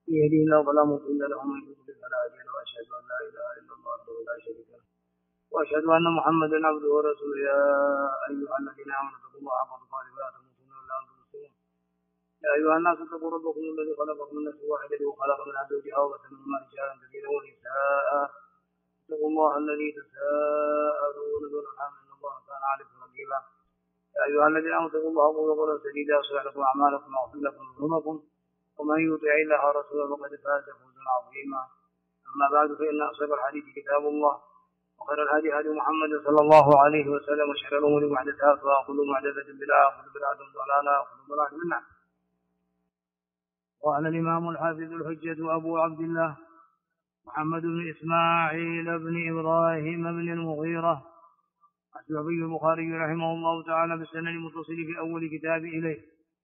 يهديه الله فلا مضل له ومن يضلل فلا هادي له واشهد ان لا اله الا الله وحده لا شريك له واشهد ان محمدا عبده ورسوله يا ايها الذين امنوا اتقوا الله حق تقاته ولا تموتن الا وانتم مسلمون يا ايها الناس اتقوا ربكم الذي خلقكم من نفس واحده وخلق منها زوجها وبث منهما رجالا كثيرا ونساء اتقوا الله الذي تساءلون به والارحام ان الله كان عليكم رقيبا يا ايها الذين امنوا اتقوا الله وقولوا قولا سديدا يصلح لكم اعمالكم ويغفر لكم ذنوبكم ومن يطع الله ورسوله فقد فاز فوزا عظيما اما بعد فان اصدق الحديث كتاب الله وخير الهدي هدي محمد صلى الله عليه وسلم وشر الامور محدثاتها وكل محدثه بدعه وكل بدعه ضلاله وكل ضلاله في النار. قال الامام الحافظ الحجه ابو عبد الله محمد بن اسماعيل بن ابراهيم بن المغيره الشعبي البخاري رحمه الله تعالى بالسند المتصل في اول كتاب اليه.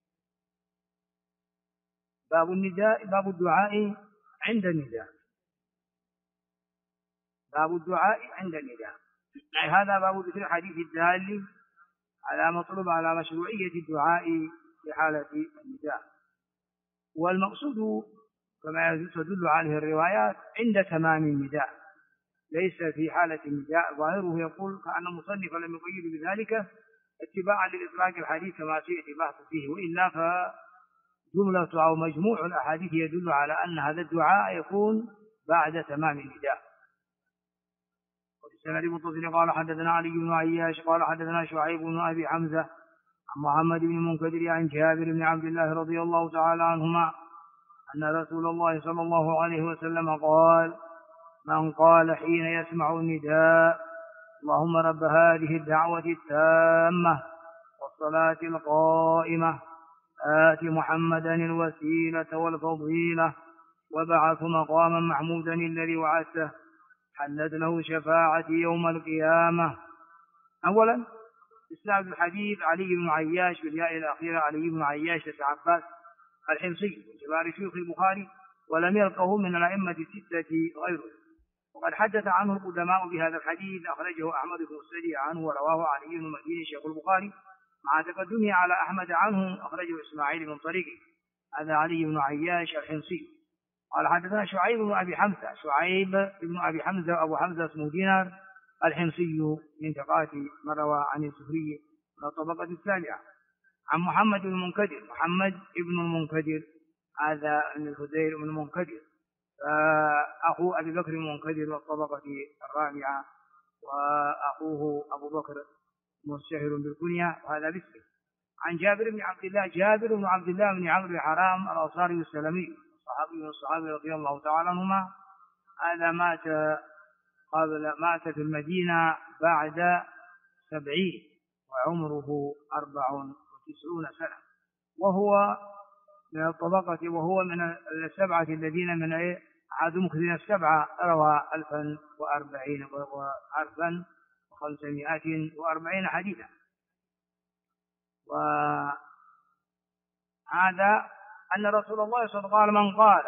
باب النداء باب الدعاء عند النداء. باب الدعاء عند النداء هذا باب ذكر الحديث الدال على مطلوب على مشروعية الدعاء في حالة النداء، والمقصود كما تدل عليه الروايات عند تمام النداء ليس في حالة النداء. ظاهره يقول كأن المصنف لم يقيد بذلك اتباعا للإطلاق الحديث كما سيأتي البحث فيه، وإلا فجملة أو مجموع الأحاديث يدل على أن هذا الدعاء يكون بعد تمام النداء. السند المتصل قال حدثنا علي بن عياش قال حدثنا شعيب بن أبي حمزة عن محمد بن منكدر عن جابر بن عبد الله رضي الله تعالى عنهما أن رسول الله صلى الله عليه وسلم قال: من قال حين يسمع النداء اللهم رب هذه الدعوة التامة والصلاة القائمة آت محمدا الوسيلة والفضيلة وبعث مقاما محمودا الذي وعدته حلت له شفاعتي يوم القيامة. أولا إسناد الحديث علي بن عياش بالياء الأخيرة علي بن عياش عباس الحمصي من كبار شيوخ البخاري ولم يلقه من الأئمة الستة غيره، وقد حدث عنه القدماء بهذا الحديث أخرجه أحمد بن مسدد عنه ورواه علي بن المديني شيخ البخاري مع تقدمه على أحمد عنه أخرجه إسماعيل من طريقه. هذا علي بن عياش الحمصي. قال حدثنا شعيب بن أبي حمزة شعيب بن أبي حمزة وأبو حمزة اسمه دينار الحمصي من ثقات من روى عن الزهري من الطبقة السابعة عن محمد بن المنكدر محمد بن المنكدر هذا من الهذيل بن المنكدر أخو أبي بكر المنكدر والطبقة الرابعة وأخوه أبو بكر مشتهر بالكنية وهذا باسمه. عن جابر بن عبد الله جابر بن عبد الله بن عمرو بن حرام الأنصاري السلمي صحابي من الصحابة رضي الله تعالى عنهما. هذا مات في المدينة بعد 70 وعمره 94 سنة، وهو من الطبقة وهو من السبعة الذين من أحد مخزن السبعة روى 1540 حديثا. وهذا أن رسول الله صلى الله عليه وسلم من قال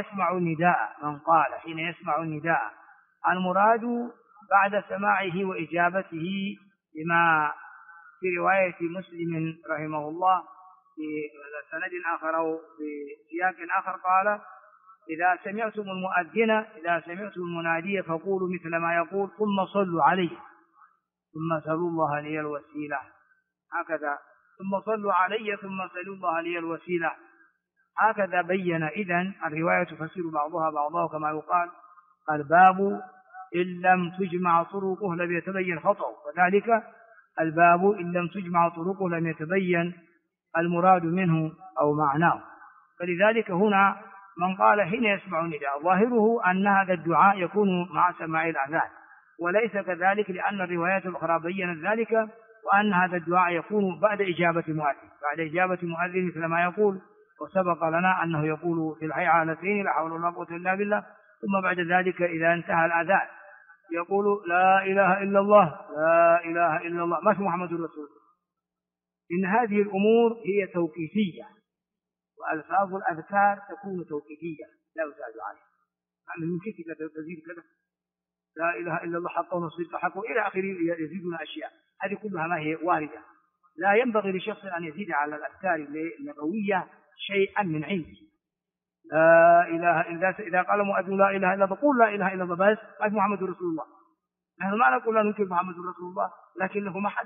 حين يسمع النداء المراد بعد سماعه وإجابته لما في رواية مسلم رحمه الله في سند آخر أو في سياق آخر قال: إذا سمعتم المنادي فقولوا مثل ما يقول ثم صلوا عليه ثم سلوا الله لي الوسيلة. هكذا ثم صلوا علي ثم سلوا الله لي الوسيلة. هكذا بين. إذن الرواية تفسر بعضها كما يقال الباب إن لم تجمع طرقه لم يتبين خطأه، وذلك الباب إن لم تجمع طرقه لم يتبين المراد منه أو معناه. فلذلك هنا من قال حين يسمع النداء ظاهره أن هذا الدعاء يكون مع سماع الأذان، وليس كذلك لأن الروايات الأخرى بيّنت ذلك، وأن هذا الدعاء يكون بعد إجابة مؤذن مثل ما يقول. وسبق لنا أنه يقول في الحي علتين لا حول ولا قوة إلا بالله، ثم بعد ذلك إذا انتهى الأذان يقول لا إله إلا الله لا إله إلا الله ما في محمد رسول الله. إن هذه الأمور هي توقيفية، وألفاظ الأذكار تكون توقيفية لا يزاد عليها. يعني يمكن تزيد كذا لا إله إلا الله حقه ونصير حقه إلى آخره يزيدون أشياء، هذه كلها ما هي واردة. لا ينبغي لشخص أن يزيد على الأذكار النبوية شيئا من عنده، لا إله إذا قال مؤذن لا إله إلا الله قول لا إله إلا الله بس محمد رسول الله. نحن ما نقول لا ننكر محمد رسول الله، لكن له محل،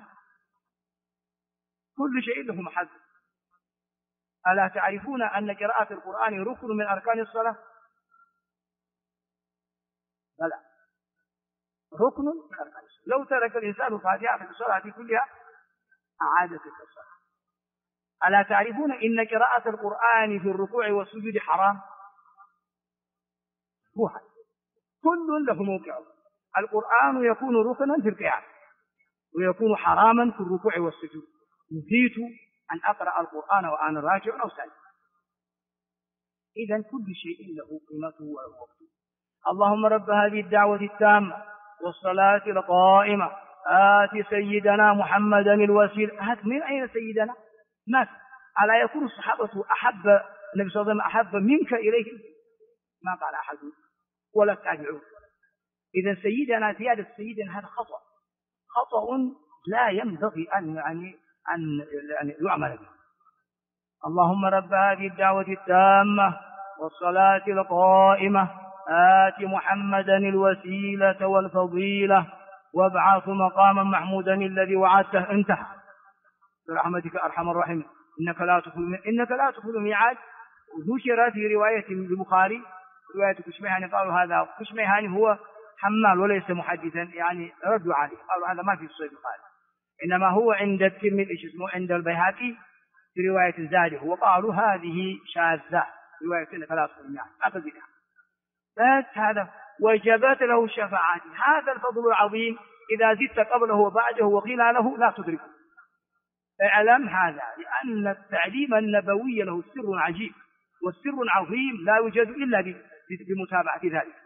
كل شيء له محل. ألا تعرفون أن قراءة القرآن ركن من أركان الصلاة؟ بلى، ركن من أركان الصلاة. لو ترك الإنسان الفاتحة في الصلاة كلها أعادت الصلاة. ألا تعرفون إن قراءة القرآن في الركوع والسجود حرام؟ هو حرام، كل له موقعه. القرآن يكون ركنا في القيام، ويكون حراما في الركوع والسجود. نهيت أن أقرأ القرآن وأنا راكع أو ساجد. إذن كل شيء له قيمته وله وقته. اللهم رب هذه الدعوة التامة والصلاة القائمة آت سيدنا محمدا الوسيلة. هات من أين سيدنا؟ مات. ألا يكون الصحابة أحب النبي صلى الله عليه وسلم أحب منك إليه؟ ما قال أحد ولا التابعون. إذا سيدنا زيادة سيدنا هذا خطأ لا ينبغي أن يعمل به. اللهم رب هذه الدعوة التامة والصلاة القائمة آت محمدا الوسيلة والفضيلة وابعث مقاما محمودا الذي وعدته. انتهى. برحمتك أرحم الراحمين. إنك لا تخلف الميعاد. ذكر في رواية البخاري رواية كشميهاني قالوا هذا كشميهاني هو حمال وليس محدثا، يعني ردوا عليه قالوا هذا ما في صحيح البخاري، إنما هو عند الترمذي اسمه عند البيهقي في رواية زاده، وقالوا هذه شاذة رواية إنك لا تخلف الميعاد أقبلها. بس هذا وجبت له الشفاعات. هذا الفضل العظيم إذا زدت قبله وبعده وخلاله لا تدركه. اعلم هذا، لأن التعليم النبوي له سر عجيب والسر عظيم لا يوجد إلا بمتابعة ذلك.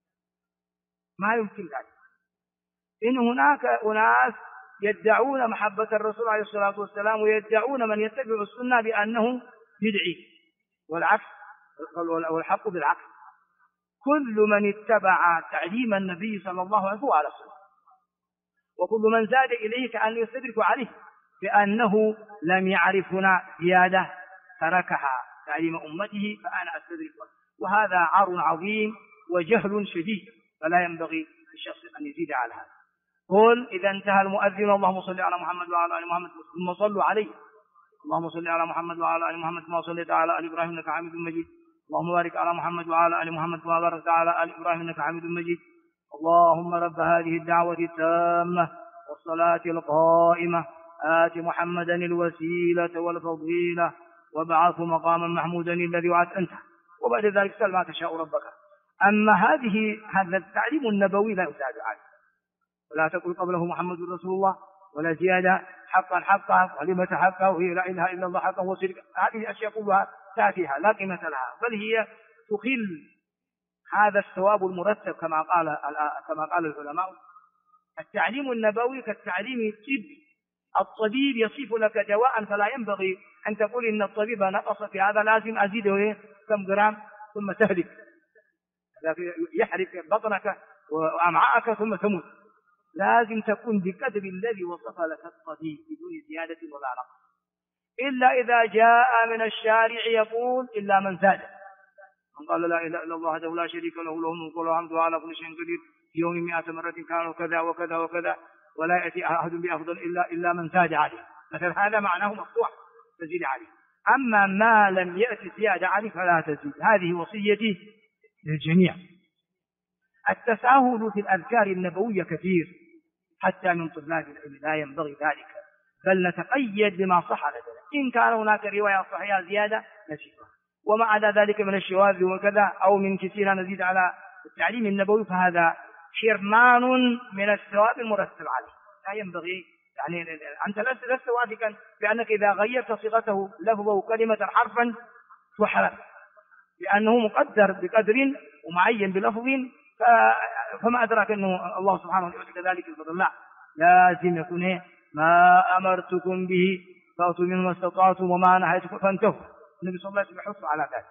ما يمكن ذلك. إن هناك أناس يدعون محبة الرسول عليه الصلاة والسلام ويدعون من يتبع السنة بأنه بدعي، والعكس والحق بالعكس. كل من اتبع تعليم النبي صلى الله عليه وسلم على السنة، وكل من زاد إليه كأن يستدرك عليه بأنه لم يعرف هنا زيادة تركها تعليم أمته فأنا أستدركها، وهذا عار عظيم وجهل شديد، فلا ينبغي للشخص أن يزيد على هذا. قل إذا انتهى المؤذن اللهم صل على محمد وعلى آل محمد ثم صلوا عليه. اللهم صل على محمد وعلى آل محمد كما صليت على آل إبراهيم إنك حميد مجيد. اللهم بارك على محمد وعلى آل محمد كما باركت على آل إبراهيم إنك حميد مجيد. اللهم رب هذه الدعوة التامة والصلاة القائمة آت محمدا الوسيلة والفضيلة وابعثه مقاما محمودا الذي وعدت. أنت وبعد ذلك سل ما تشاء ربك. أما هذا التعليم النبوي لا يزاد عنه، ولا تقل قبله محمد رسول الله ولا زيادة حقا كلمة حقا وهي لا إله إلا الله حقا وصدقا. هذه الأشياء كلها تأتيها لا قيمة لها، بل هي تخل هذا الثواب المرتب كما قال العلماء. التعليم النبوي كالتعليم الطبي. الطبيب يصف لك دواء فلا ينبغي أن تقول إن الطبيب نقص في هذا لازم أزيده كم جرام ثم تهلك، يحرق بطنك وأمعاءك ثم تموت. لازم تكون بقدر الذي وصف لك الطبيب بدون زيادة ولا نقص، إلا إذا جاء من الشارع يقول إلا من زاد. من قال لا إله إلا الله وحده لا شريك له له الملك وله الحمد على كل شيء قدير في يوم 100 مرة كان كذا وكذا وكذا ولا يأتي أحد بأفضل إلا من زاد عليه. مثلا هذا معناه مقطوع تزيد عليه. أما ما لم يأتي زيادة عليه فلا تزيد. هذه وصيتي للجميع. التساهل في الأذكار النبوية كثير حتى من طلاب العلم، لا ينبغي ذلك، بل نتقيد بما صح لدينا. إن كان هناك رواية صحيحة زيادة نسيبها، وما عدا ذلك من الشواذ وكذا أو من كثير نزيد على التعليم النبوي فهذا حرمان من الثواب المرتب عليه. لا ينبغي، يعني أنت لست واثقا بأنك إذا غيرت صيغته لفظه كلمة حرفا تحرم، لأنه مقدر بقدر ومعين بلفظ، فما أدراك أنه الله سبحانه وتعالى كذلك الفضل. لا، لازم يكون ما أمرتكم به فأتوا منه ما استطعتم وما نهيتكم فانتهوا. النبي صلى الله عليه وسلم يحث على ذلك.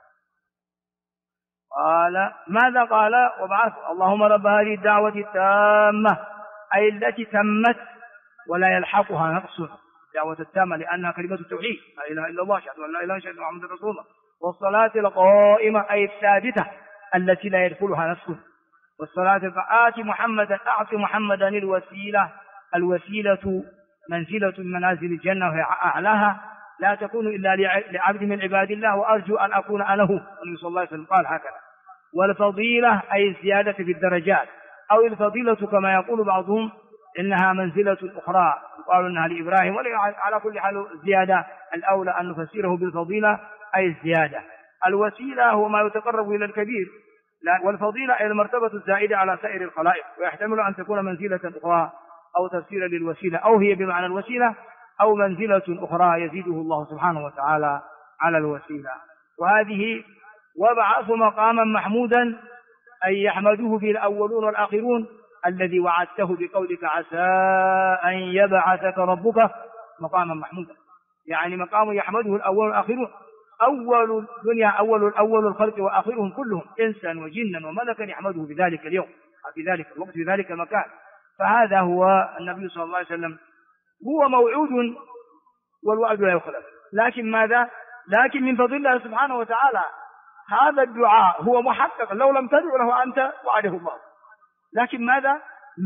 قال ماذا قال؟ وبعث اللهم رب هذه الدعوة التامة، أي التي تمت ولا يلحقها نقص. الدعوة التامة لأنها كلمة التوحيد، لا إله إلا الله، أشهد أن لا إله إلا الله، محمد رسول الله. والصلاة القائمة أي الثابتة التي لا يدخلها نفسه، والصلاة أعط محمدا الوسيلة منزلة من منازل الجنة وهي أعلاها، لا تكون إلا لعبد من عباد الله، وأرجو أن أكون أنا هو. النبي صلى الله عليه وسلم قال هكذا. والفضيلة أي الزيادة في الدرجات، أو الفضيلة كما يقول بعضهم إنها منزلة أخرى يقال إنها لإبراهيم، على كل حال زيادة الأولى أن نفسره بالفضيلة أي الزيادة. الوسيلة هو ما يتقرب إلى الكبير، والفضيلة أي المرتبة الزائدة على سائر الخلائق، ويحتمل أن تكون منزلة أخرى أو تفسيرا للوسيلة، أو هي بمعنى الوسيلة أو منزلة أخرى يزيده الله سبحانه وتعالى على الوسيلة. وهذه وابعث مقاما محمودا أي يحمده به الأولون والآخرون الذي وعدته بقولك عسى أن يبعثك ربك مقاما محمودا، يعني مقام يحمده الأول والآخرون، أول الدنيا أول الخلق وآخرهم كلهم إنسا وجنا وملكا يحمده بذلك اليوم في ذلك الوقت في ذلك المكان. فهذا هو النبي صلى الله عليه وسلم، هو موعود والوعد لا يخلف، لكن ماذا؟ لكن من فضل الله سبحانه وتعالى هذا الدعاء هو محقق، لو لم تدعو له أنت وعده الله، لكن ماذا؟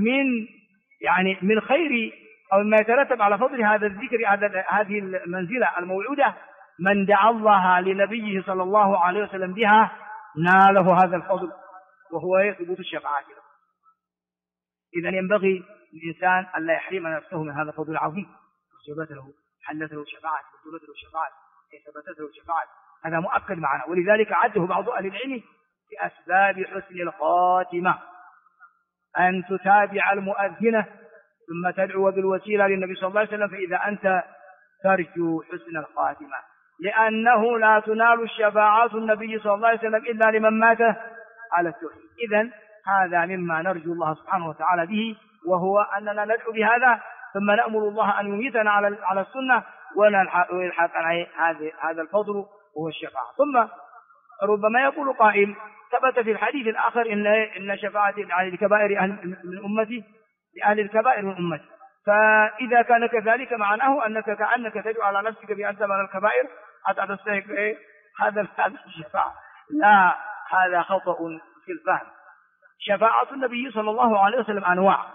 من خير أو ما يترتب على فضل هذا الذكر، هذه المنزلة الموعودة، من دعا الله لنبيه صلى الله عليه وسلم بها ناله هذا الفضل، وهو ثبوت الشفاعة له. إذن ينبغي للإنسان أن لا يحرم نفسه من هذا الفضل العظيم، وجبت له حلت له شفاعة وثبت له شفاعة ثبتت له شفاعة، هذا مؤكد معنا. ولذلك عده بعض أهل العلم في أسباب حسن الخاتمة أن تتابع المؤذنة ثم تدعو بالوسيلة للنبي صلى الله عليه وسلم، فإذا أنت ترجو حسن الخاتمة، لأنه لا تنال الشفاعات النبي صلى الله عليه وسلم إلا لمن مات على التوحيد. إذن هذا مما نرجو الله سبحانه وتعالى به، وهو أننا ندعو بهذا ثم نأمر الله أن يميتنا على السنة ويلحق هذا الفضل وهو الشفاعة. ثم ربما يقول قائل ثبت في الحديث الآخر إن شفاعة لكبائر من أمتي لأهل الكبائر من أمتي، فإذا كان كذلك معناه أنك كأنك تدعو على نفسك بأن تمن الكبائر حتى تستحق هذا الشفاعة. لا، هذا خطأ في الفهم. شفاعة النبي صلى الله عليه وسلم أنواع،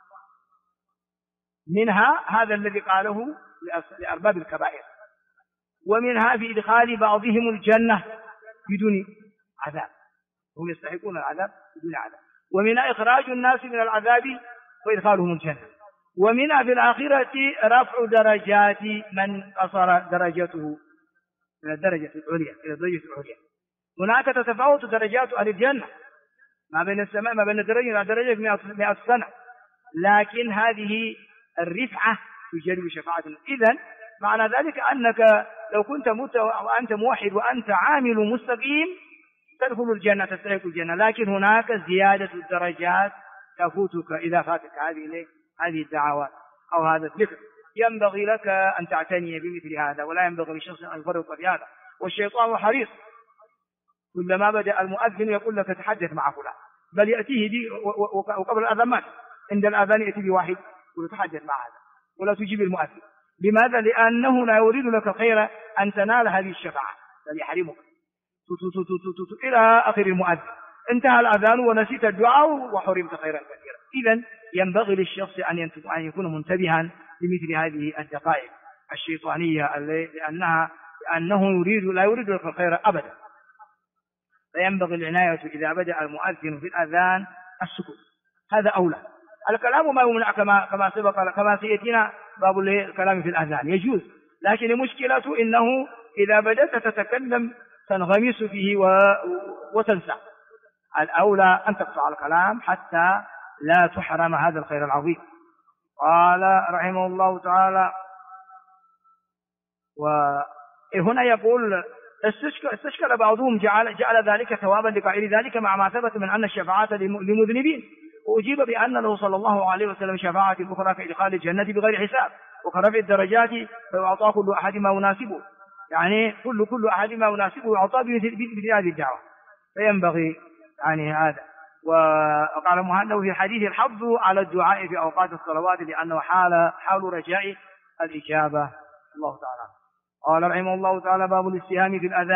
منها هذا الذي قاله لأرباب الكبائر، ومنها في إدخال بعضهم الجنة بدون عذاب، هم يستحقون العذاب بدون عذاب، ومنها إخراج الناس من العذاب وإدخالهم الجنة، ومنها في الآخرة رفع درجات من قصر درجته من الدرجة العليا إلى الدرجة العليا. هناك تتفاوت درجات أهل الجنة ما بين السماء ما بين الدرجة إلى درجة 100 سنة، لكن هذه الرفعة تجلب شفاعة. إذن معنى ذلك أنك لو كنت وأنت موحد وأنت عامل مستقيم تدخل الجنة تستحق الجنة، لكن هناك زيادة الدرجات تفوتك إذا فاتك هذه الدعوات أو هذا الذكر. ينبغي لك أن تعتني بمثل هذا، ولا ينبغي لشخص أن يفرط في هذا، والشيطان حريص كلما بدأ المؤذن يقول لك تحدث مع فلان، بل يأتيه به وقبل الأذان مات، عند الأذان يأتي بواحد ويتحدث مع هذا ولا تجيب المؤذن. لماذا؟ لأنه لا يريد لك الخير أن تنال هذه الشفاعة، بل يحرمك إلى آخر المؤذن، انتهى الأذان ونسيت الدعاء وحرمت خيرا كثيرا. إذن ينبغي للشخص أن يكون منتبها لمثل هذه الدقائق الشيطانية لأنه لا يريد لك الخير أبدا. فينبغي العناية إذا بدأ المؤذن في الأذان السكوت، هذا أولى. الكلام ما يمنع كما سبق كما سيأتينا باب الكلام في الأذان يجوز، لكن المشكلة إنه إذا بدأت تتكلم تنغمس فيه وتنسى. الأولى أن تقطع الكلام حتى لا تحرم هذا الخير العظيم. قال رحمه الله تعالى، وهنا يقول استشكل بعضهم جعل ذلك ثوابا لقائل ذلك مع ما ثبت من أن الشفاعة لمذنبين، وأجيب بأن له صلى الله عليه وسلم شفاعة أخرى كإدخال الجنة بغير حساب وكرفع الدرجات فيعطى كل أحد ما يناسبه، يعني كل أحد ما يناسبه يعطى بمثل هذه الدعوة. فينبغي هذا. وقال مهند في حديث الحظ على الدعاء في أوقات الصلوات لأنه حال رجاء الإجابة. الله تعالى قال رحمه الله تعالى باب الاستهام في الأذان،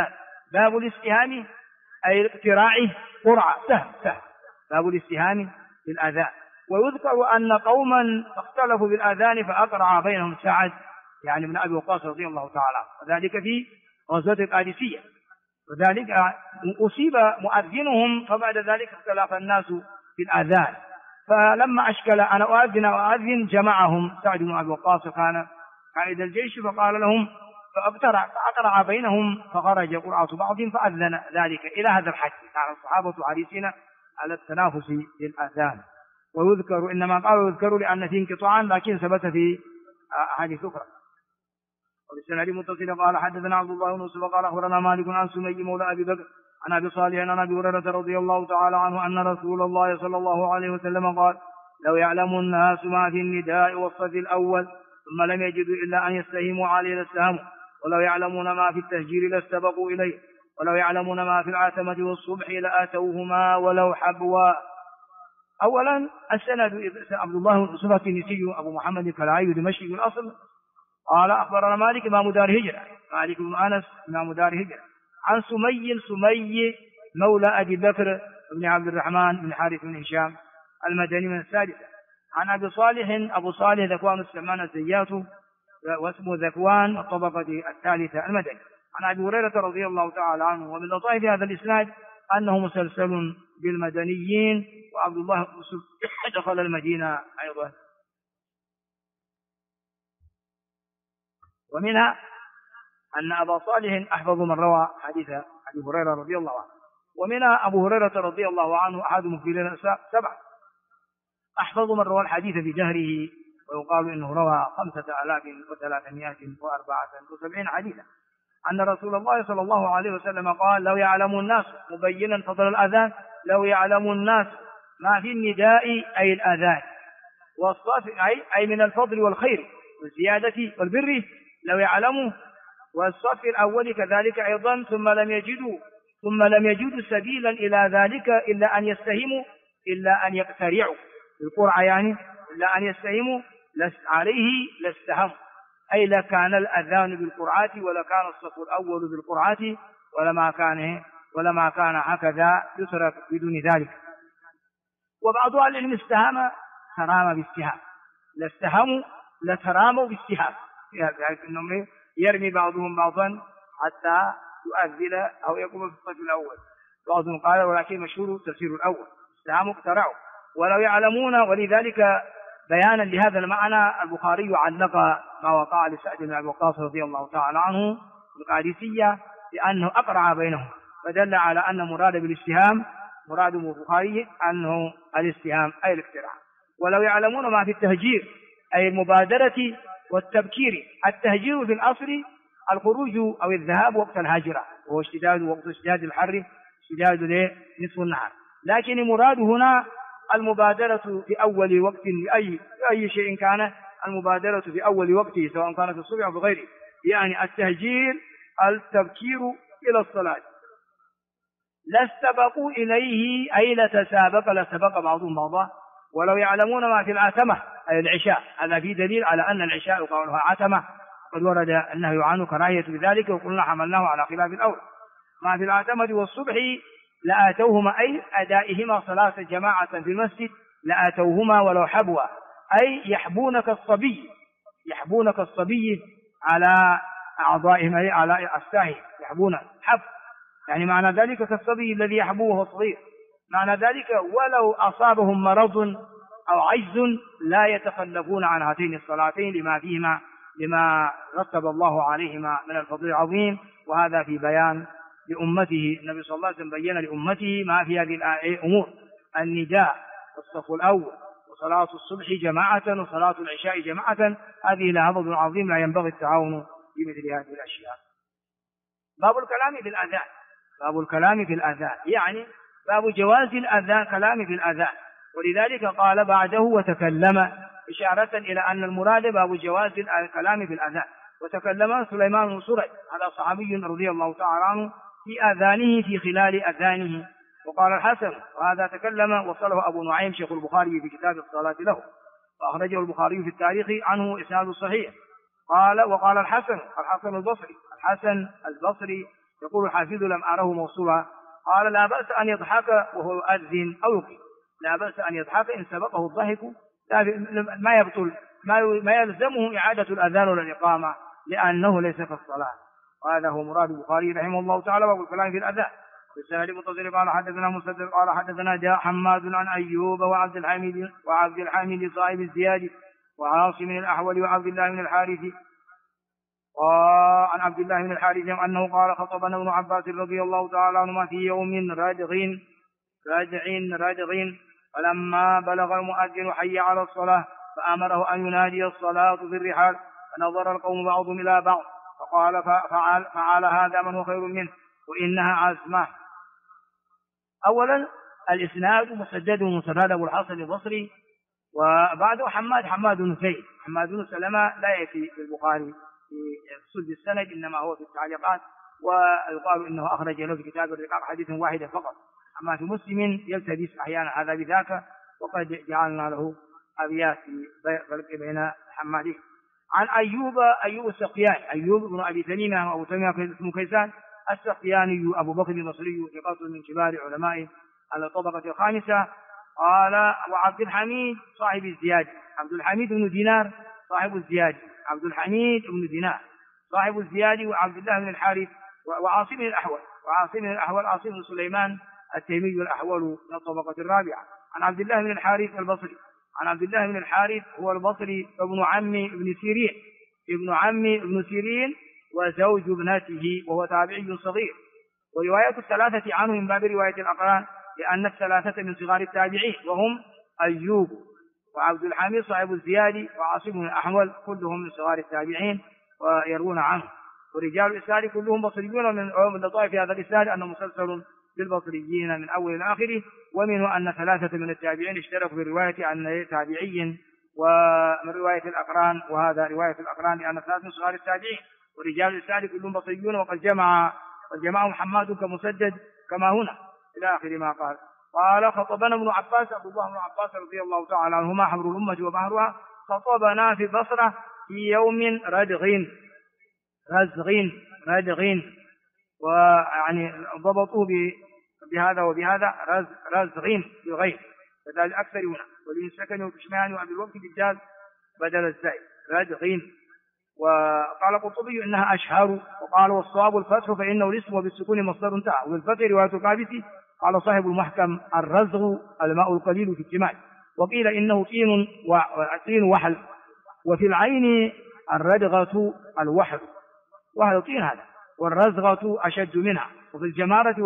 باب الاستهام أي الاقتراع قرعة سهم باب الاستهام في الأذان. ويذكر أن قوما اختلفوا بالأذان فأقرع بينهم سعد يعني بن أبي وقاص رضي الله تعالى، وذلك في غزوة القادسية، وذلك أصيب مؤذنهم فبعد ذلك اختلف الناس في الأذان، فلما أشكل أنا أؤذن جمعهم سعد بن أبي وقاص كان قائد الجيش فقال لهم فأقرع بينهم فخرج قرعة بعضهم فأذن ذلك إلى هذا الحد. كان الصحابة حريصين على التنافس في الأذان. ويذكر إنما قالوا يذكروا لأن فيه انقطاعا لكن ثبت في أحاديث أخرى. وبالسند متصل قال حدثنا عبد الله بن يوسف قال أخبرنا مالك عن سمي مولى أبي بكر عن أبي صالح عن أبي هريرة رضي الله تعالى عنه أن رسول الله صلى الله عليه وسلم قال لو يعلم الناس ما في النداء والصف الأول ثم لم يجدوا إلا أن يستهموا عليه لاستهموا، ولو يعلمون ما في التهجير لاستبقوا إليه، ولو يعلمون ما في العتمة والصبح لآتوهما ولو حبوا. أولا السند عبد الله بن يوسف التنيسي أبو محمد الكلاعي دمشقي الأصل قال أخبرنا مالك إمام دار هجرة مالك بن أنس إمام دار هجرة عن سمي مولى أبي بكر بن عبد الرحمن بن حارث بن هشام المدني من السادسة عن أبي صالح أبو صالح ذكوان السمان الزيات واسمه ذكوان الطبقة الثالثة المدني عن أبي هريرة رضي الله تعالى عنه. ومن لطائف هذا الإسناد أنه مسلسل بالمدنيين، وعبد الله بن يوسف دخل المدينة أيضا. ومنها أن أبا صالح أحفظ من روى حديث أبي هريرة رضي الله عنه. ومنها أبو هريرة رضي الله عنه أحد مكبرين 7 أحفظ من روى الحديث في جهره، ويقال إنه روى 5374 حديثا أن رسول الله صلى الله عليه وسلم قال لو يعلم الناس مبينا فضل الأذان لو يعلم الناس ما في النداء أي الأذان والصف أي من الفضل والخير والزيادة والبر لو يعلموا، والصف الأول كذلك أيضا ثم لم يجدوا سبيلا إلى ذلك إلا أن يستهموا إلا أن يقترعوا القرعة يعني إلا أن يستهموا عليه لاستهموا أي لكان الأذان بالقرعات ولكان الصف الأول بالقرعات ولما كان هكذا يترك بدون ذلك. وبعض أهل العلم استهام ترام باستهام لاستهموا لتراموا باستهام يعني أنهم يرمي بعضهم بعضا حتى يؤذن أو يقوم في الصف الأول. بعضهم قال ولكن مشهور تفسير الأول استهاموا اقترعوا ولو يعلمون. ولذلك بيانا لهذا المعنى البخاري علق ما وقع لسعد بن أبي وقاص رضي الله تعالى عنه القادسية لأنه أقرع بينهم، فدل على أن مراد بالاستهام مراد البخاري أنه الاستهام أي الاقتراع. ولو يعلمون ما في التهجير أي المبادرة والتبكير. التهجير في الأصل الخروج أو الذهاب وقت الهاجرة وهو وقت اشتداد الحر اشتداد نصف النهار، لكن مراد هنا المبادرة في أول وقت لأي شيء كان المبادرة في أول وقته سواء كانت في الصبح أو في غيره، يعني التهجير التبكير إلى الصلاة. لاستبقوا إليه أي لسبق بعضهم بعضا. ولو يعلمون ما في العتمة أي العشاء هذا في دليل على أن العشاء قولها عتمة قد ورد النهي عنه كراهية بذلك وقلنا حملناه على خلاف الأول. ما في العتمة والصبح لآتوهما أي أدائهما صلاة جماعة في المسجد لآتوهما ولو حبوا أي يحبونك الصبي على أعضائهم أي على أستاهي يحبون حب يعني معنى ذلك كالصبي الذي يحبوه وهو صغير. معنى ذلك ولو أصابهم مرض أو عجز لا يتخلفون عن هاتين الصلاتين لما رتب الله عليهما من الفضل العظيم. وهذا في بيان لأمته النبي صلى الله عليه وسلم بين لأمته ما في هذه الأمور النداء والصف الأول وصلاة الصبح جماعة وصلاة العشاء جماعة هذه لها فضل عظيم لا ينبغي التعاون بمثل هذه الأشياء. باب الكلام في الأذان يعني باب جواز الأذان كلام في الأذان. ولذلك قال بعده وتكلم إشارة إلى أن المراد باب جواز الكلام في الأذان. وتكلم سليمان بن سريج هذا صحابي رضي الله تعالى عنه في أذانه في خلال أذانه. وقال الحسن وهذا تكلم وصله أبو نعيم شيخ البخاري في كتاب الصلاة له وأخرجه البخاري في التاريخ عنه إسناد صحيح. وقال الحسن البصري يقول الحافظ لم أره موصولا. قال لا بأس أن يضحك وهو يؤذن أو يقيم، لا بأس أن يضحك إن سبقه الضحك، ما يبطل، ما يلزمه إعادة الأذان ولا الإقامة لأنه ليس في الصلاة. وهذا هو مراد البخاري رحمه الله تعالى باب الكلام في الأذان. بالسند المتصل قال حدثنا مسدد قال حدثنا حماد عن أيوب وعبد الحميد صاحب الزيادي وعاصم بن الأحول وعبد الله بن الحارث وعن عبد الله بن الحارث أنه قال خطبنا ابن عباس رضي الله تعالى عنهما في يوم ردغ فلما بلغ المؤذن حي على الصلاة فأمره أن ينادي الصلاة في الرحال، فنظر القوم بعضهم إلى بعض فقال فعل هذا من هو خير منه وإنها عزمة. أولا الإسناد مسدد ومسدد أبو الحسن البصري، وبعده حماد بن زيد. حماد بن سلمة لا يأتي في البخاري في سد السند، إنما هو في التعليقات، ويقال إنه أخرج له في كتاب الرقاق حديث واحد فقط، أما في مسلم يلتبس أحيانا هذا بذاك، وقد جعلنا له أبيات في فرق بين حماده. عن أيوب السقياني، أيوب بن أبي تميمة أو تميمة اسمه كيسان السقياني أبو بكر البصري ثقة من كبار علماء على الطبقة الخامسة. قال وعبد الحميد صاحب الزيادي، عبد الحميد بن دينار صاحب الزيادي، عبد الحميد بن دينار صاحب الزيادي، وعبد الله بن الحارث وعاصم بن الأحول عاصم بن سليمان التيمي الأحول من الطبقة الرابعة. عن عبد الله بن الحارث البصري، عن عبد الله بن الحارث هو البصري ابن عم ابن سيرين وزوج ابنته، وهو تابعي صغير. ورواية الثلاثة عنه من باب رواية الأقران، لأن الثلاثة من صغار التابعين وهم أيوب وعبد الحميد صاحب الزيادي وعاصم بن الأحول، كلهم من صغار التابعين ويروون عنه. ورجال الإسناد كلهم بصريون، ومن لطائف هذا الإسناد أنه مسلسل بالبصريين من أول إلى آخره، ومنه أن ثلاثة من التابعين اشتركوا في الرواية عن تابعي ومن رواية الأقران، وهذا رواية الأقران لأن ثلاثة من صغار التابعين. ورجال الإسناد كلهم بصريون، وقد جمعهم حماد كمسدد كما هنا إلى آخر ما قال. قال خطبنا ابن عباس، عبد الله بن عباس رضي الله تعالى عنهما حبر الأمة وبحرها، خطبنا في البصرة في يوم ردغ، ويعني ضبطوه بهذا وبهذا رزغ بالغير، فذلك أكثر هنا، ولين سكن وكشمان وعبد الوقت بالجاز بدل الزائد رزغ. وقال قرطبي إنها أشهر، وقال والصواب الفتح فإنه الاسم وبالسكون مصدر انتهى، وبالفتح رواية القابسي. قال صاحب المحكم الرزغ الماء القليل في الجماع، وقيل إنه طين وحل، وفي العين الردغة الوحل طين هذا، والرزغة أشد منها، وفي الجمارة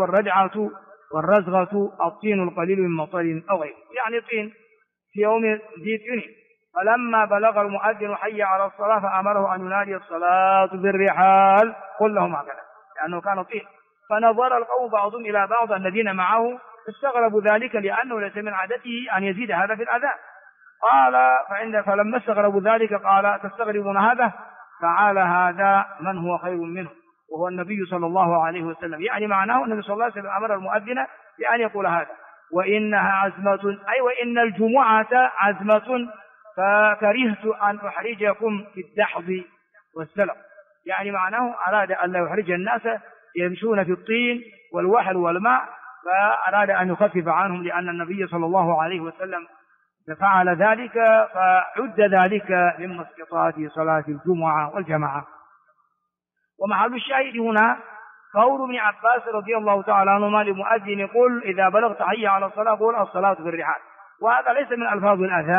والرزغة الطين القليل من مطر أو غيره، يعني طين في يوم ذي طين. فلما بلغ المؤذن حي على الصلاة فأمره أن ينادي الصلاة بالرحال، قل لهم هكذا لأنه كان طين. فنظر القوم بعضهم إلى بعض الذين معه، استغربوا ذلك لأنه ليس من عادته أن يزيد هذا في الأذان. قال فلما استغربوا ذلك قال تستغربون هذا؟ فعال هذا من هو خير منه وهو النبي صلى الله عليه وسلم، يعني معناه النبي صلى الله عليه وسلم أمر المؤذن بأن يقول هذا، وإنها عزمة، أي وإن الجمعة عزمة، فكرهت أن أحرجكم في الدحض والسلق، يعني معناه أراد أن لا يحرج الناس يمشون في الطين والوحل والماء، فأراد أن يخفف عنهم، لأن النبي صلى الله عليه وسلم فعل ذلك، فعد ذلك من مسقطات صلاة الجمعة والجماعة. ومحل الشاهد هنا قول ابن عباس رضي الله تعالى عنهما لمؤذن قل إذا بلغت حي على الصلاة قل الصلاة في الرحال، وهذا ليس من ألفاظ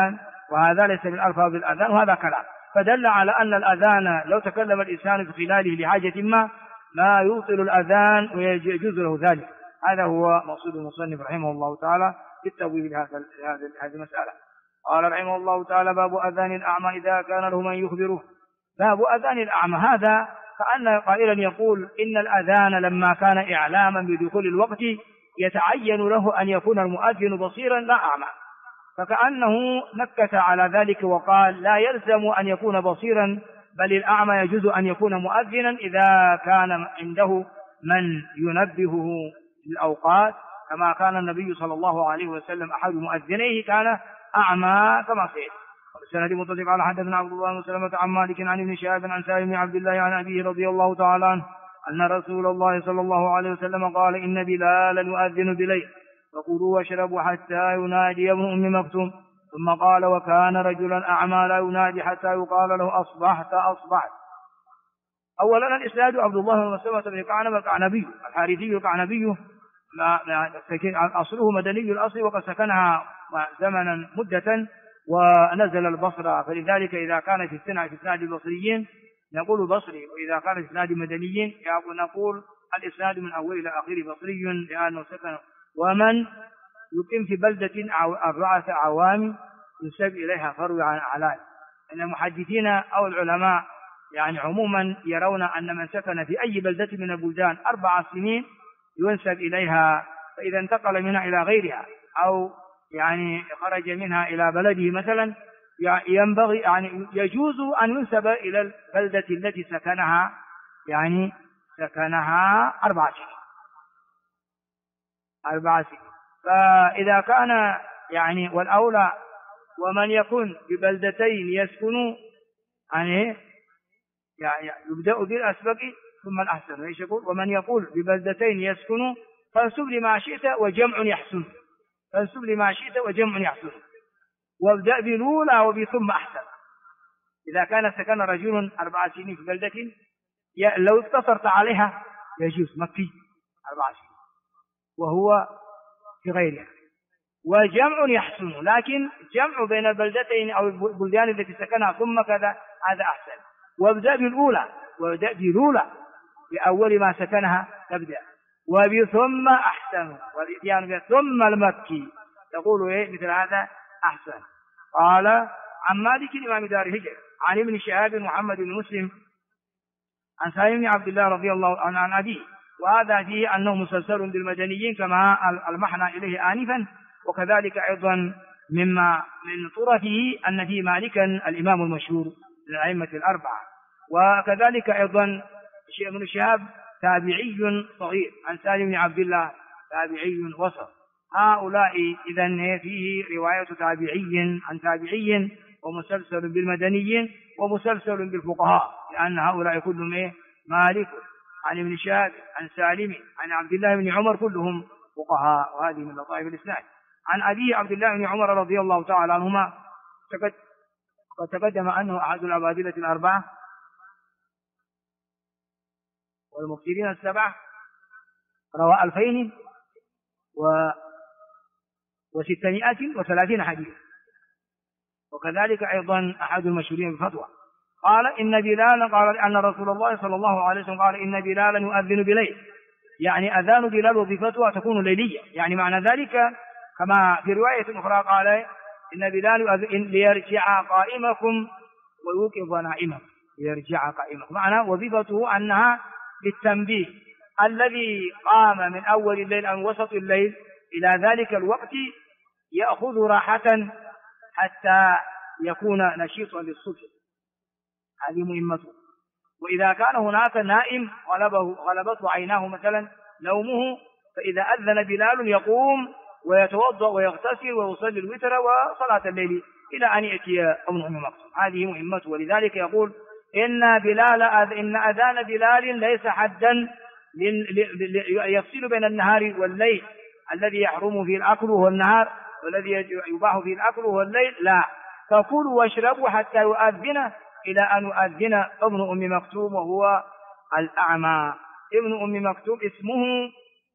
الأذان، وهذا كلام، فدل على أن الأذان لو تكلم الإنسان في خلاله لحاجة ما يبطل الأذان ويجوز له ذلك. هذا هو مقصود المصنف رحمه الله تعالى في التبويب هذه المسألة. قال رحمه الله تعالى باب أذان الأعمى إذا كان له من يخبره. باب أذان الأعمى، هذا كأن قائلا يقول إن الأذان لما كان إعلاما بدخول الوقت يتعين له أن يكون المؤذن بصيرا لا أعمى، فكأنه نكت على ذلك وقال لا يلزم أن يكون بصيرا، بل الأعمى يجوز أن يكون مؤذنا إذا كان عنده من ينبهه للأوقات، كما كان النبي صلى الله عليه وسلم أحد مؤذنيه كان أعمى كما سيد. والسند متصل على حدثنا عبد الله بن سلمة عن مالك عن ابن شهاب عن سالم بن عبد الله عن أبيه رضي الله تعالى عنه أن رسول الله صلى الله عليه وسلم قال إن بلالا يؤذن بليل فكلوا واشربوا حتى ينادي ابن أم مكتوم. ثم قال وكان رجلا أعمى لا ينادي حتى يقال له أصبحت أصبحت. أولا الإسناد عبد الله بن مسلمة بن قعنب القعنبي الحارثي القعنبي أصله مدني الأصل وقد سكنها زمنا مدة ونزل البصرة، فلذلك إذا كان في إسناد البصريين نقول بصري، وإذا كان في إسناد مدنيين نقول الإسناد من أول إلى آخر بصري لأنه سكن. ومن يقيم في بلدة 4 أعوام ينسب إليها فروي عن أعلام. أن المحدثين أو العلماء يعني عموما يرون أن من سكن في أي بلدة من البلدان 4 سنين ينسب إليها، فإذا انتقل منها إلى غيرها أو يعني خرج منها إلى بلده مثلا ينبغي يعني يجوز أن ينسب إلى البلدة التي سكنها يعني سكنها 4 سنين. فإذا كان يعني والأولى ومن يكون ببلدتين يسكن يعني يبدأ بالأسبق ثم الأحسن. ايش يقول؟ ومن يقول ببلدتين يسكن فانسب لما شئت وجمع يحسن، فانسب لما شئت وجمع يحسن، وابدأ بالأولى وبثم أحسن. إذا كان سكن رجل 4 سنين في بلدة لو اقتصرت عليها يجوز مكي 4 سنين وهو في غيرها، وجمع يحسن، لكن جمع بين البلدتين أو البلدان التي سكنها ثم كذا هذا أحسن. وابدأ بالأولى بأول ما سكنها تبدأ، وبثم أحسن، والإتيان ثم المكي تقول إيه مثل هذا أحسن. قال عن مالك الإمام دار الهجرة عن ابن شهاب محمد بن مسلم عن سالم بن عبد الله رضي الله عنه عن أبيه، وهذا فيه أنه مسلسل بالمدنيين كما المحنى إليه آنفا. وكذلك أيضا من طرفه أن فيه مالكا الإمام المشهور من الأئمة 4. وكذلك أيضا ابن شهاب تابعي صغير عن سالم بن عبد الله تابعي وسط. هؤلاء إذن فيه رواية تابعي عن تابعي ومسلسل بالمدنيين ومسلسل بالفقهاء، لأن هؤلاء كلهم مالك عن ابن شهاب عن سالم عن عبد الله بن عمر كلهم فقهاء، وهذه من لطائف الإسناد. عن أبي عبد الله بن عمر رضي الله تعالى عنهما قد تقدم أنه أحد العبادلة 4 والمكثرين 7، روى 2630 حديث. وكذلك أيضا أحد المشهورين بالفتوى قال إن بلالا قال أن رسول الله صلى الله عليه وسلم قال إن بلالا يؤذن بليل، يعني أذان بلال وظيفتها تكون ليلية، يعني معنى ذلك كما في رواية أخرى قال إن بلال يؤذن ليرجع قائمكم ويوقظ نائمكم، ليرجع قائمكم، معنى وظيفته أنها للتنبيه الذي قام من أول الليل أو وسط الليل إلى ذلك الوقت يأخذ راحة حتى يكون نشيطا للصبح، هذه مهمته. وإذا كان هناك نائم غلبته عيناه مثلا نومه، فإذا أذن بلال يقوم ويتوضأ ويغتسل ويصلي الوتر وصلاة الليل إلى أن يأتي ابن أم مكتوم، هذه مهمته. ولذلك يقول إن أذان بلال ليس حدا يفصل بين النهار والليل الذي يحرم فيه الأكل وهو النهار والذي يباح فيه الأكل وهو الليل، لا، فكلوا واشربوا حتى يؤذن إلى أن يؤذن ابن أم مكتوم وهو الأعمى. ابن أم مكتوم اسمه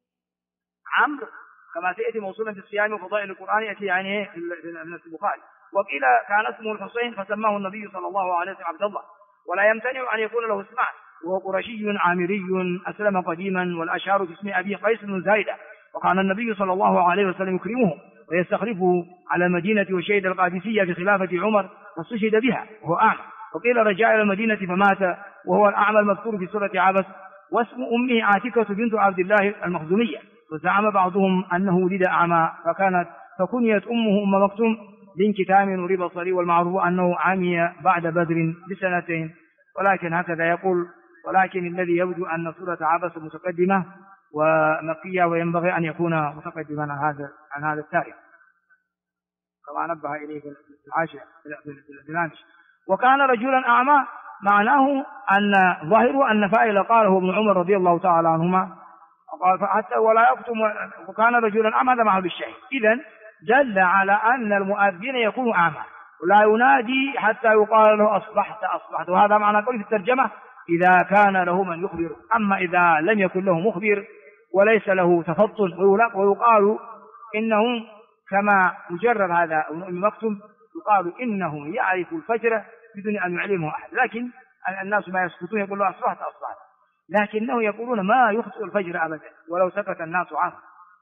عمرو كما سيأتي موصولا في الصيام وفضائل القرآن يأتي يعني في البخاري. وقيل كان اسمه الحسين فسماه النبي صلى الله عليه وسلم عبد الله، ولا يمتنع أن يكون له اسمان، وهو قرشي عامري أسلم قديما، والأشهر في اسم أبي قيس بن زايدة، وكان النبي صلى الله عليه وسلم يكرمه ويستخلفه على المدينة وشهد القادسية في خلافة عمر واستشهد بها وهو أعمى. وقيل رجع إلى المدينة فمات وهو الأعمى المذكور في سورة عبس. واسم أمه عاتكة بنت عبد الله المخزومية، وزعم بعضهم أنه ولد أعمى فكنيت أمه أم مكتوم بانكتام نور بصري، والمعروف أنه عمي بعد بدر ب2 ولكن هكذا يقول. ولكن الذي يبدو أن سورة عبس متقدمة ومكية، وينبغي أن يكون متقدما عن هذا التاريخ كما نبه إليه في العاشر في الهامش. وكان رجلا أعمى معناه أن ظاهره أن فاعل قاله ابن عمر رضي الله تعالى عنهما، قال حتى ولا يكتم وكان رجلا أعمى معه بالشيء. إذن دل على أن المؤذن يكون أعمى ولا ينادي حتى يقال له أصبحت أصبحت، وهذا معنى قوله في الترجمة إذا كان له من يخبر. أما إذا لم يكن له مخبر وليس له تفطن ويقال إنه كما مجرد هذا ابن مكتوم يقال إنه يعرف الفجر بدون أن يعلمه أحد، لكن الناس ما يسكتون يقول له أصبحت أصبحت، لكنه يقولون ما يخطئ الفجر أبدا ولو سكت الناس عنه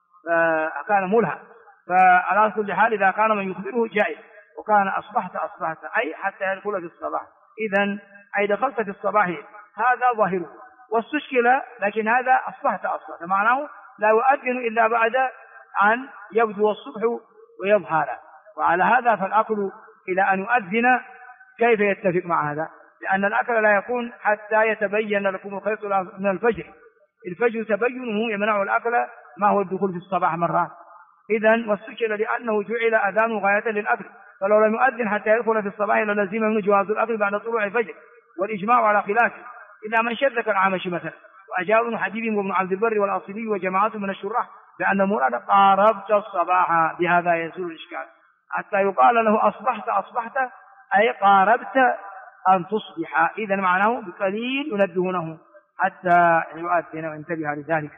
فكان ملهم. فعلى كل حال إذا كان من يخبره جائز، وكان أصبحت أصبحت أي حتى يدخل في الصباح. إذن أي دخلت في الصباح هذا ظاهره، واستشكل لكن هذا أصبحت أصبحت معناه لا يؤذن إلا بعد أن يبدو الصبح ويظهر. وعلى هذا فالأكل إلى أن يؤذن كيف يتفق مع هذا؟ لأن الأكل لا يكون حتى يتبين لكم الخيط من الفجر. الفجر تبينه يمنع الأكل ما هو الدخول في الصباح مرات. إذن واستشكل لأنه جعل أذان غاية للأكل، فلو لم يؤذن حتى يدخل في الصباح للزم من جواز الأكل بعد طلوع الفجر، والإجماع على خلافه إلا من شذ كالأعمش مثلا. وأجاب ابن حبيب وابن عبد البر والأصيلي وجماعة من الشراح بأن المراد قاربت الصباح، بهذا يزول الإشكال حتى يقال له أصبحت أصبحت أي قاربت أن تصبح. إذا معناه بقليل ينبهونه حتى يؤذن وينتبه لذلك.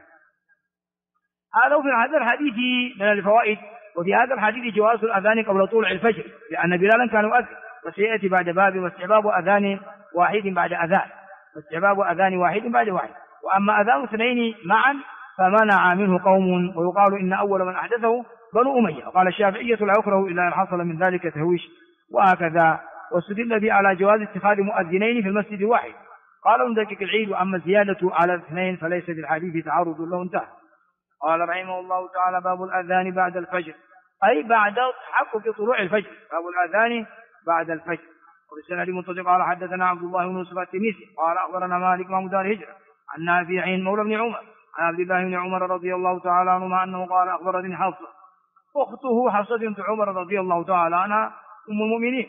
هذا في هذا الحديث من الفوائد. وفي هذا الحديث جواز الأذان قبل طلوع الفجر، لأن بلالا كان يؤذن، وسيأتي بعد باب واستحباب أذان واحد بعد أذان، واستحباب أذان واحد بعد واحد. وأما أذان اثنين معا فمنع منه قوم، ويقال إن أول من أحدثه بنو أمية. وقال الشافعية لا يكره إلا أن حصل من ذلك تهويش، وهكذا. واستدل به على جواز اتخاذ مؤذنين في المسجد واحد. قال ابن دقيق العيد وأما الزيادة على الاثنين فليس للحديث تعرض له، انتهى. قال رحمه الله تعالى باب الأذان بعد الفجر، أي بعد تحقق طلوع الفجر، باب الأذان بعد الفجر. وبالسند المنطلق قال حدثنا عبد الله بن يوسف التنيسي قال أخبرنا مالك مع دار هجرة عن نافع مولى بن عمر عن عبد الله بن عمر رضي الله تعالى عنهما أنه قال أخبرتني حفصة أخته حفصة بنت عمر رضي الله تعالى عنها أم المؤمنين.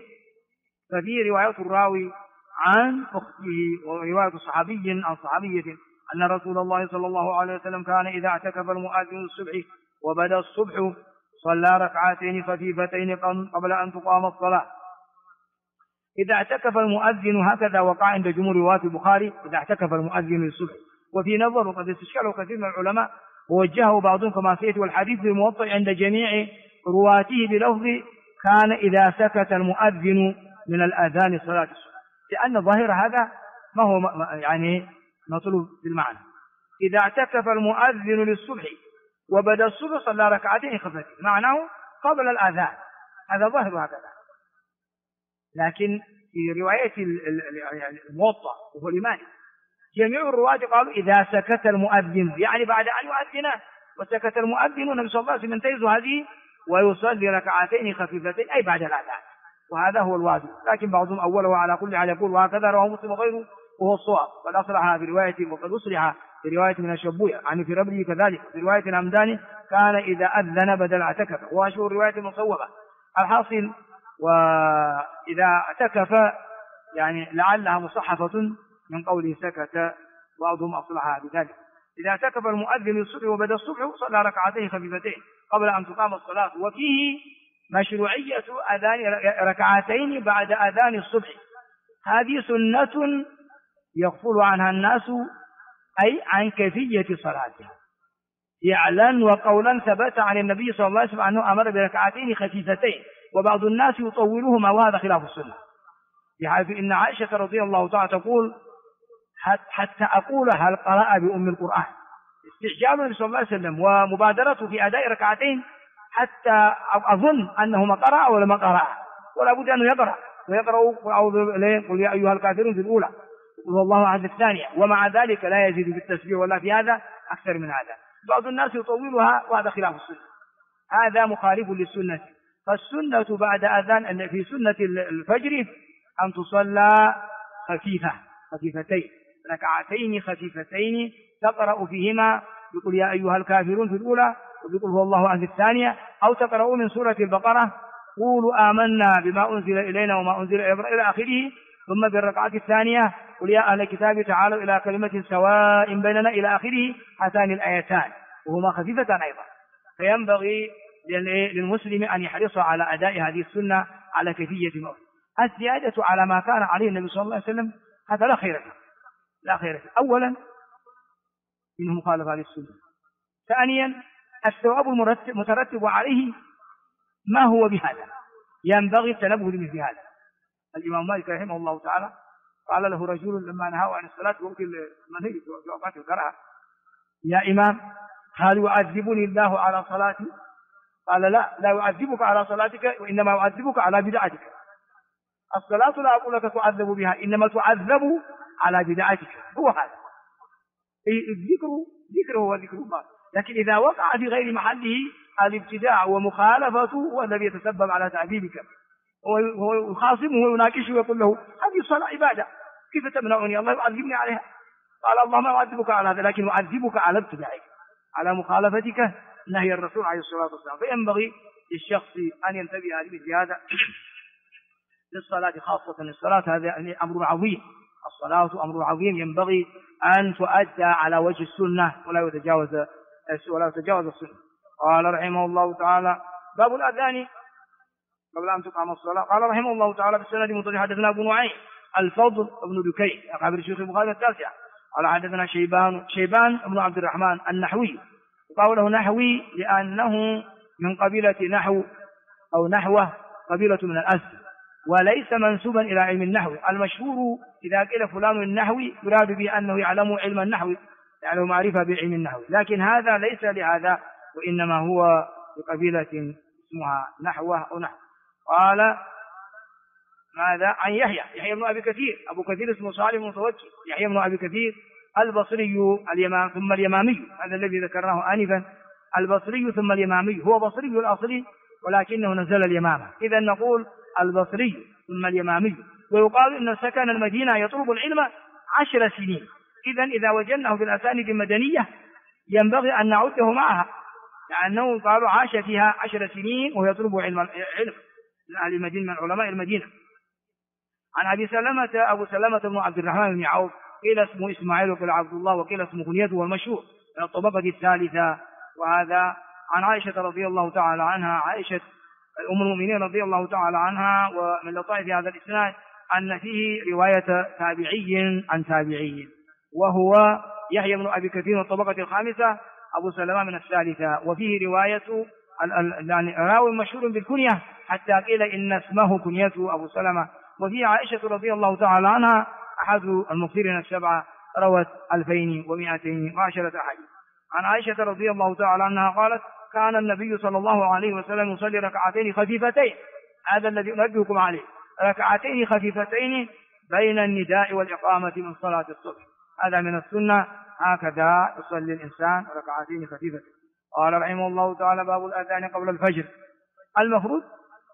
ففي رواية الراوي عن أخته ورواية صحابي عن صحابية أن رسول الله صلى الله عليه وسلم كان إذا اعتكف المؤذن الصبح وبدا الصبح صلى ركعتين خفيفتين قبل أن تقام الصلاة. إذا اعتكف المؤذن هكذا وقع عند جمهور رواة البخاري إذا اعتكف المؤذن للصبح. وفي نظر وقد استشكله كثير من العلماء ووجهه بعضهم كما سيأتي، والحديث الموطئ عند جميع رواته بلفظ كان إذا سكت المؤذن من الأذان صلاة الصبح، لأن ظاهر هذا ما هو يعني مطلوب بالمعنى. إذا اعتكف المؤذن للصبح وبدا الصبح صلى ركعتين خفتين، معناه قبل الأذان، هذا ظاهر هكذا. لكن في رواية الموطأ وهو الإمامي جميع الرواة قالوا إذا سكت المؤذن، يعني بعد أن يؤذن وسكت المؤذن والنبي صلى الله عليه وسلم ينتهز هذه ويصلي ركعتين خفيفتين أي بعد الأذان، وهذا هو الواجب. لكن بعضهم أوله على كل حال يقول وهكذا رواه مسلم وغيره وهو الصواب، قد أصلح في رواية وقد أصلح في رواية من الشبوية عن في ربه كذلك. في رواية الهمداني كان إذا أذن بدل اعتكف، وأشهر الرواية المصوبة. الحاصل وإذا اعتكف يعني لعلها مصحفة من قوله سكت، بعضهم أصلحها بذلك. إذا اعتكف المؤذن الصبح وبدا الصبح صلى ركعتين خفيفتين قبل أن تقام الصلاة. وفيه مشروعية أذان ركعتين بعد أذان الصبح، هذه سنة يغفل عنها الناس، أي عن كيفية صلاتها. فعلا وقولا ثبت عن النبي صلى الله عليه وسلم أنه أمر بركعتين خفيفتين، وبعض الناس يطولهما وهذا خلاف السنة، بحيث إن عائشة رضي الله تعالى تقول حتى أقول هل قرأ بأم القرآن، استعجال النبي صلى الله عليه وسلم ومبادرته في أداء ركعتين حتى أظن أنه ما قرأ ولا ما قرأ، ولا بد أنه يقرأ قل يا أيها الكافرون في الأولى قل الله أحد الثانية، ومع ذلك لا يزيد بالتسبيح ولا في هذا أكثر من هذا. بعض الناس يطولها وهذا خلاف السنة، هذا مخالف للسنة. فالسنة بعد أذان في سنة الفجر أن تصلى خفيفتين ركعتين خفيفتين تقرأ فيهما بقول يا أيها الكافرون في الأولى وبقول هو الله أحد الثانية، أو تقرأ من سورة البقرة قولوا آمنا بما أنزل إلينا وما أنزل إلى آخره، ثم بالركعة الثانية قل يا أهل الكتاب تعالوا إلى كلمة سواء بيننا إلى آخره، هاتان الآيتان وهما خفيفتان أيضا. فينبغي للمسلم أن يحرص على أداء هذه السنة على كيفية موته. الزيادة على ما كان عليه النبي صلى الله عليه وسلم هذا لا خير فيه، لا خير فيه. أولا إنه مخالفة للسنة. ثانيا الثواب المترتب عليه ما هو بهذا، ينبغي التنبه لمثل هذا. الإمام مالك رحمه الله تعالى قال له رجل لما نهاه عن الصلاة وقت المنهي في أوقات الكراهة: يا إمام هل يعذبني الله على صلاتي؟ قال: لا يعذبك على صلاتك، وإنما يعذبك على بدعتك. الصلاة لا أقول لك تعذب بها، إنما تعذب على بدعتك. هو هذا الذكر هو ذكر الله. لكن إذا وقع في غير محله الابتداع ومخالفته هو الذي يتسبب على تعذيبك، وهو يخاصمه ويناقشه ويقول له: هذه الصلاة عبادة، كيف تمنعني؟ الله يعذبني عليها. قال: الله ما يعذبك على هذا، لكن يعذبك على ابتداعك، على مخالفتك نهي الرسول عليه الصلاة والسلام. فينبغي للشخص أن ينتبه لمثل هذا للصلاة، خاصة الصلاة هذا أمر عظيم. الصلاة أمر عظيم ينبغي أن تؤدى على وجه السنة ولا يتجاوز السنة. قال رحمه الله تعالى: باب الأذان قبل أن تقام الصلاة. قال رحمه الله تعالى: بالسند المتصل حدثنا أبو نعيم الفضل بن دكين أخبر الشيخ البخاري التاسع قال حدثنا شيبان بن عبد الرحمن النحوي. قوله نحوي لأنه من قبيلة نحو أو نحوه، قبيلة من الأسد، وليس منسوبا إلى علم النحو. المشهور إذا قيل فلان النحوي يراد به أنه يعلم علم النحو، يعلم معرفة بعلم النحو، لكن هذا ليس لهذا، وإنما هو بقبيلة اسمها نحوه أو نحو. قال ماذا عن يحيى بن أبي كثير، أبو كثير اسمه صالح بن متوكل، يحيى بن أبي كثير البصري ثم اليمامي، هذا الذي ذكرناه آنفا، البصري ثم اليمامي، هو بصري الأصلي ولكنه نزل اليمامة، إذا نقول البصري ثم اليمامي. ويقال إن سكن المدينة يطلب العلم 10 سنين، إذا وجدناه في الأسانيد المدنية ينبغي أن نعده معها، لأنه قالوا عاش فيها 10 سنين وهو يطلب علم من أهل المدينة، من علماء المدينة. عن أبو سلمة بن عبد الرحمن بن عوف، قيل اسمه إسماعيل وقيل عبد الله وقيل اسمه كنيته والمشهور من الطبقة الثالثة. وهذا عن عائشة رضي الله تعالى عنها، عائشة أم المؤمنين رضي الله تعالى عنها. ومن لطائف هذا الإسناد أن فيه رواية تابعي عن تابعي، وهو يحيى بن أبي كثير من الطبقة الخامسة، أبو سلمة من الثالثة. وفيه رواية راوي مشهور بالكنية حتى قيل إن اسمه كنيته أبو سلمة. وفيه عائشة رضي الله تعالى عنها أحد المكثرين السبعة، روت 2210 أحاديث. عن عائشة رضي الله تعالى عنها قالت: كان النبي صلى الله عليه وسلم يصلي ركعتين خفيفتين، هذا الذي أنبهكم عليه، ركعتين خفيفتين بين النداء والإقامة من صلاة الصبح، هذا من السنة، هكذا يصلي الإنسان ركعتين خفيفتين. قال رحمه الله تعالى: باب الأذان قبل الفجر. المفروض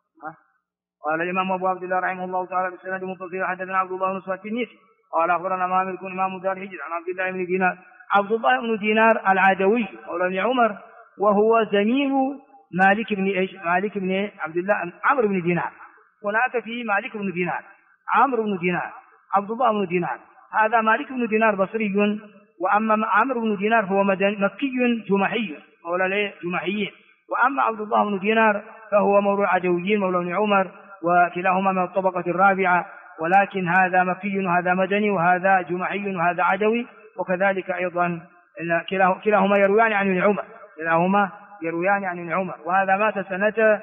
قال الإمام أبو عبد الله رحمه الله تعالى بالسند المتصل حدثنا عبد الله بن سواد التنيسي قال أخبرنا مالك إمام دار الهجرة عن عبد الله بن دينار. عبد الله بن دينار العدوي مولى ابن عمر، وهو زميل مالك بن عبد الله عمرو بن دينار. هناك في مالك بن دينار، عمرو بن دينار، عبد الله بن دينار. هذا مالك بن دينار بصري، وأما عمرو بن دينار فهو مكي جمحي مولى الجمحيين، وأما عبد الله بن دينار فهو مولى العدويين مولى ابن عمر، وكلاهما من الطبقة الرابعة، ولكن هذا مكي وهذا مدني وهذا جمحي وهذا عدوي. وكذلك أيضا كلاهما يرويان عن ابن عمر، وهذا مات سنة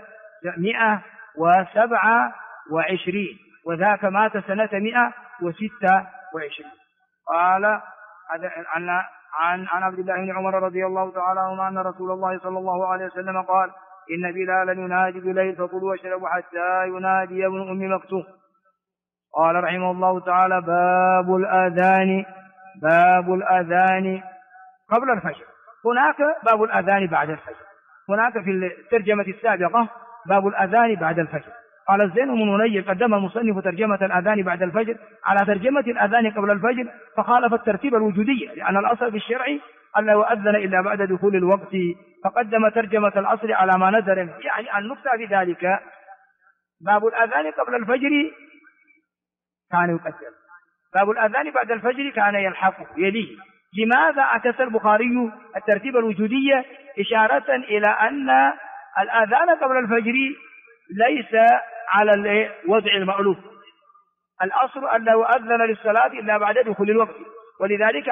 127 وذاك مات سنة 126. قال عن عبد الله بن عمر رضي الله تعالى عنهما أن رسول الله صلى الله عليه وسلم قال: إن بلالا ينادي بالليل فكلوا واشربوا حتى ينادي ابن أم مكتوم. قال رحمه الله تعالى: باب الأذان قبل الفجر. هناك باب الأذان بعد الفجر، هناك في الترجمة السابقة باب الأذان بعد الفجر. قال الزين بن منير: قدم المصنف ترجمة الأذان بعد الفجر على ترجمة الأذان قبل الفجر، فخالف الترتيب الوجودي، لأن الأصل في الشرع ألا يؤذن إلا بعد دخول الوقت، فقدم ترجمة الأصل على ما نزل، يعني النقطة في ذلك باب الأذان قبل الفجر كان يقدم. باب الأذان بعد الفجر كان يلحقه يليه. لماذا أكس البخاري الترتيب الوجودية إشارة إلى أن الأذان قبل الفجر ليس على وضع المألوف. الأصل أن لا يؤذن للصلاة إلا بعد دخول الوقت، ولذلك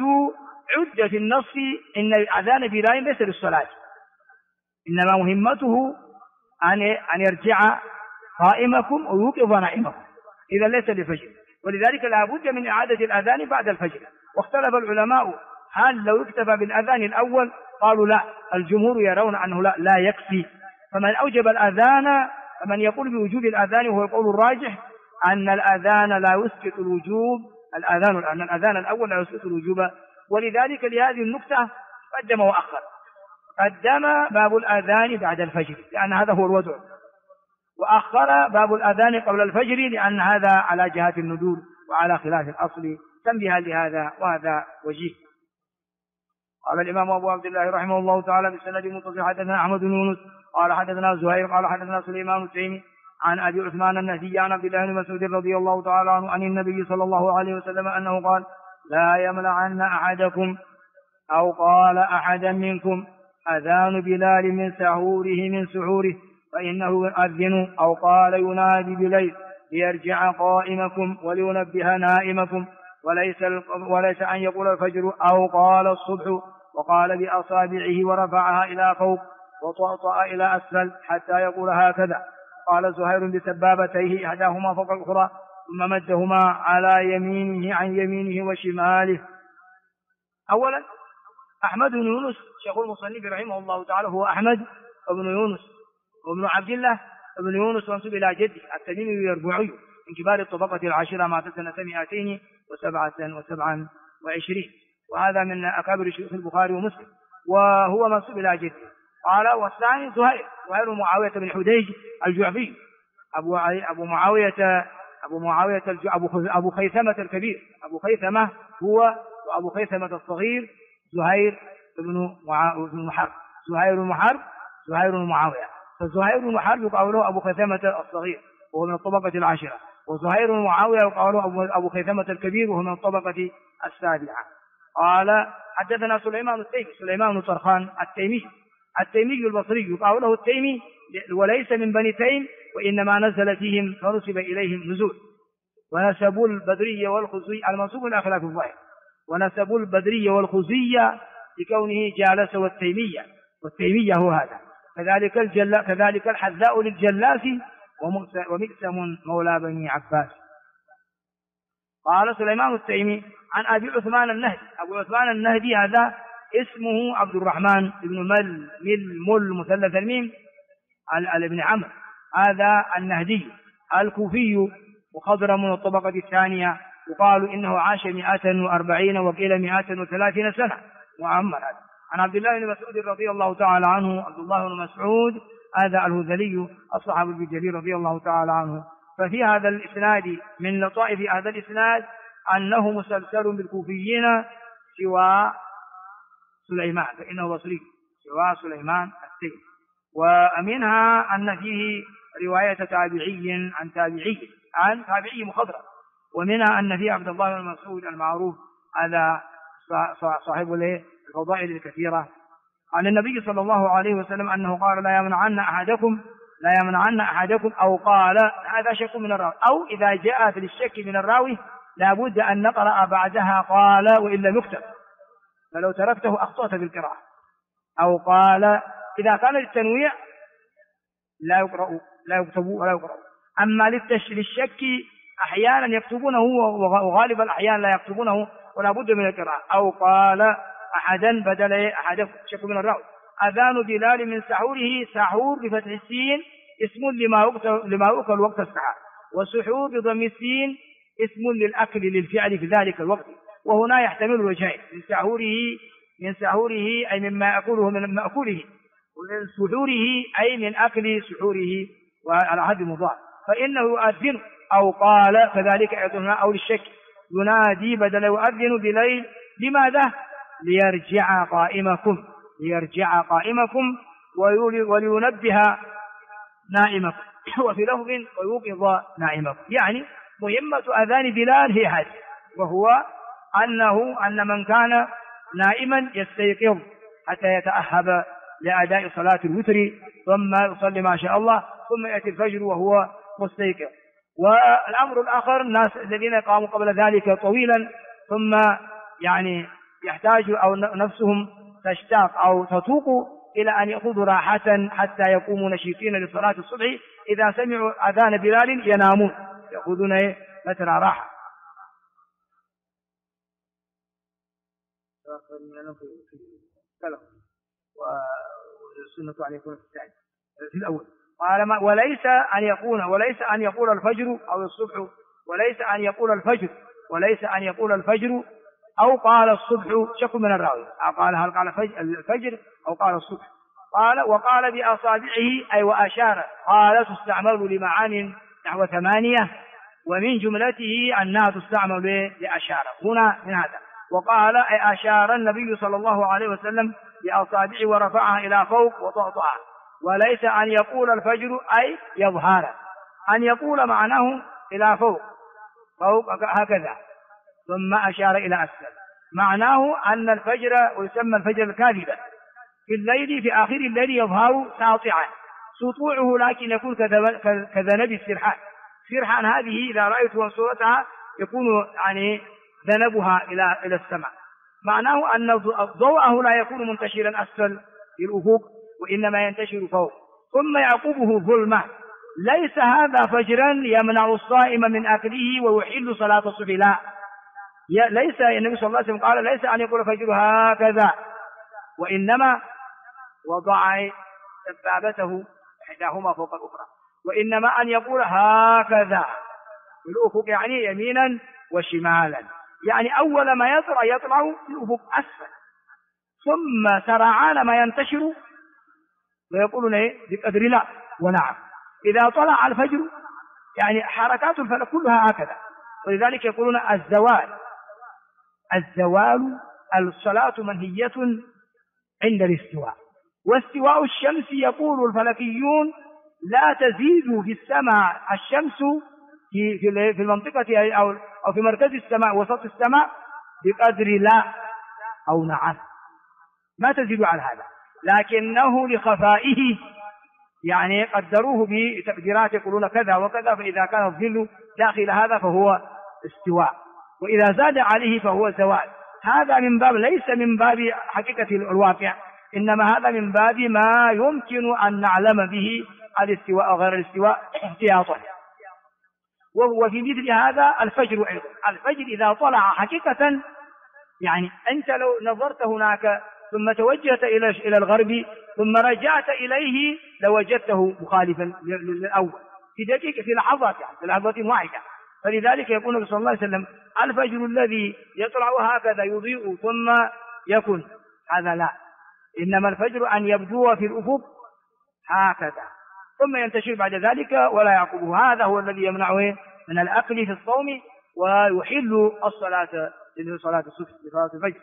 عد في النص إن الأذان بلال ليس للصلاة، إنما مهمته أن يرجع قائمكم ويوقظ نائمكم، إذا ليس للفجر. ولذلك لا بد من إعادة الأذان بعد الفجر. واختلف العلماء هل لو اكتفى بالأذان الأول، قالوا لا، الجمهور يرون أنه لا يكفي. فمن أوجب الأذان، فمن يقول بوجوب الأذان وهو القول الراجح أن الأذان لا يسقط الوجوب، أن الأذان الأول لا يسقط الوجوب. ولذلك لهذه النقطة قدم وأخر. قدم باب الأذان بعد الفجر لأن هذا هو الوضع، وأخر باب الأذان قبل الفجر لأن هذا على جهة الندور وعلى خلاف الأصل. تنبيه لهذا وهذا وجيه. قال الإمام أبو عبد الله رحمه الله تعالى بسند متصل حدثنا أحمد بن يونس قال حدثنا زهير قال حدثنا سليمان التيمي عن أبي عثمان النهدي عن عبد الله بن مسعود رضي الله تعالى عنه عن النبي صلى الله عليه وسلم أنه قال: لا يمنعن أحدكم أو قال أحدا منكم أذان بلال من سحوره فإنه يؤذن، أو قال ينادي بليل ليرجع قائمكم ولينبه نائمكم، وليس أن يقول الفجر أو قال الصبح وقال بأصابعه ورفعها إلى فوق وطأطأ إلى أسفل حتى يقول هكذا. قال زهير بسبابتيه إحداهما فوق الأخرى ثم مدهما على يمينه عن يمينه وشماله. أولا أحمد بن يونس شيخ المصنف رحمه الله تعالى هو أحمد بن يونس وابن عبد الله بن يونس منسوب إلى جده التميمي اليربوعي من كبار الطبقة العاشرة مات سنة 227، وهذا من أكابر شيوخ البخاري ومسلم، وهو منسوب إلى جده. قال: والثاني زهير معاوية بن حديج الجعفي أبو خيثمة الكبير، أبو خيثمة هو وأبو خيثمة الصغير زهير بن حرب، زهير بن معاوية. فزهير بن حرب يقال له أبو خيثمة الصغير وهو من الطبقة العاشرة، وزهير بن معاوية يقال له أبو خيثمة الكبير وهو من الطبقة السابعة. قال: حدثنا سليمان بن طرخان التيمي البصري يقال له التيمي وليس من بني تيم، وإنما نزل فيهم فنسب إليهم نزول. ونسبوا البدرية والخزي المنسوب إلى خلاف الظاهر، ونسبوا البدرية والخزية لكونه جالس والتيمية هو هذا. كذلك الحذاء للجلاس ومقسم مولى بني عباس. قال سليمان التيمي عن أبي عثمان النهدي. أبو عثمان النهدي هذا اسمه عبد الرحمن بن مل مثلث الميم ابن عمرو، هذا النهدي الكوفي وخضر من الطبقة الثانية، يقال إنه عاش 140 وقيل 130 سنة معمر. عن عبد الله بن مسعود رضي الله تعالى عنه. عبد الله بن مسعود هذا الهذلي الصحابي الجليل رضي الله تعالى عنه. ففي هذا الإسناد من لطائف هذا الإسناد أنه مسلسل بالكوفيين سوى سليمان، فإنه بصري سوى سليمان التيمي. ومنها أن فيه رواية تابعي عن تابعي مخضرم، ومنها أن فيه عبد الله بن مسعود المعروف هذا صاحب الفضائل الكثيرة عن النبي صلى الله عليه وسلم أنه قال: لا يمنعن أحدكم أو قال، هذا شك من الراوي، أو إذا جاءت للشك من الراوي لابد أن نقرأ بعدها قال وإن لم يكتب، فلو تركته أخطأت في القراءة. أو قال إذا كان للتنويع لا يكتب ولا يقرأ. أما للشك أحيانا يكتبونه وغالب الأحيان لا يكتبونه ولا بد من القراءة. أو قال أحدا بدل أحد، شك من الراوي. أذان بلال من سحور بفتح السين اسم لما يؤكل وقت السحر، وسحور بضم السين اسم للأكل للفعل في ذلك الوقت. وهنا يحتمل الوجهين، من سحوره أي مما يأكله من مأكوله، ومن سحوره أي من أكل سحوره، وعلى هذا المضاف. فإنه يؤذن أو قال كذلك أيضا أو للشك ينادي بدل يؤذن بليل. لماذا؟ ليرجع قائمكم ولينبه نائمكم، وفي لفظ ويوقظ نائمكم، يعني مهمة أذان بلال هي هذه، وهو أن من كان نائما يستيقظ حتى يتأهب لأداء صلاة الوتر، ثم يصلي ما شاء الله، ثم يأتي الفجر وهو مستيقظ. والأمر الآخر الناس الذين قاموا قبل ذلك طويلا، ثم يعني يحتاج أو نفسهم تشتاق أو تتوق إلى أن يأخذوا راحة حتى يقوموا نشيطين لصلاة الصبح، إذا سمعوا أذان بلال ينامون يأخذون فترة راحة. والسنة أن يكون في الثاني في الأول. قال وليس أن يقول الفجر أو الصبح، وليس أن يقول الفجر أو قال الصبح، شك من الراوي هل قال الفجر أو قال الصبح. وقال بأصابعه أي وأشار، قال تستعمل لمعان نحو 8، ومن جملته أنها تستعمل لأشار هنا من هذا. وقال أي أشار النبي صلى الله عليه وسلم بأصابعه ورفعها إلى فوق وطأطأها. وليس أن يقول الفجر أي يظهر، أن يقول معناه إلى فوق هكذا ثم أشار إلى أسفل، معناه أن الفجر ويسمى الفجر الكاذبا في الليل، في آخر الليل يظهر ساطعا سطوعه، لكن يكون كذنب السرحان. سرحان هذه إذا رأيت صورتها يكون يعني ذنبها إلى السماء، معناه أن ضوءه لا يكون منتشرا أسفل في الأفق، وإنما ينتشر فوق، ثم يعقبه ظلمة. ليس هذا فجرا يمنع الصائم من أكله ويحل صلاة الصبح، لا، ليس. النبي صلى الله عليه وسلم قال ليس أن يقول الفجر هكذا، وإنما وضع سبابته إحداهما فوق الأخرى، وإنما أن يقول هكذا في الأفق، يعني يمينا وشمالا، يعني أول ما يطلع في الأفق أسفل، ثم سرعان ما ينتشر ويقولون بقدر لا ونعم. إذا طلع الفجر يعني حركات الفلك كلها هكذا، ولذلك يقولون الزوال الصلاة منهية عند الاستواء، واستواء الشمس يقول الفلكيون لا تزيد في السماء الشمس في المنطقة أو في مركز السماء وسط السماء بقدر لا أو نعم، ما تزيد على هذا، لكنه لخفائه يعني قدروه بتقديرات يقولون كذا وكذا، فإذا كان الظل داخل هذا فهو استواء، وإذا زاد عليه فهو زوال. هذا من باب ليس من باب حقيقة الواقع، إنما هذا من باب ما يمكن أن نعلم به الاستواء أو غير الاستواء احتياطا. وهو في مثل هذا الفجر أيضا، الفجر إذا طلع حقيقة يعني أنت لو نظرت هناك ثم توجهت إلى الغرب ثم رجعت إليه لوجدته مخالفا للأول في دقيقة، في لحظات، يعني في لحظات واحدة. فلذلك يقول النبي صلى الله عليه وسلم الفجر الذي يطلع هكذا يضيء ثم يكن، هذا لا، إنما الفجر أن يبدو في الأفق هكذا ثم ينتشر بعد ذلك ولا يعقبه. هذا هو الذي يمنعه من الأكل في الصوم ويحل الصلاة لصلاة الصبح لصلاة الفجر.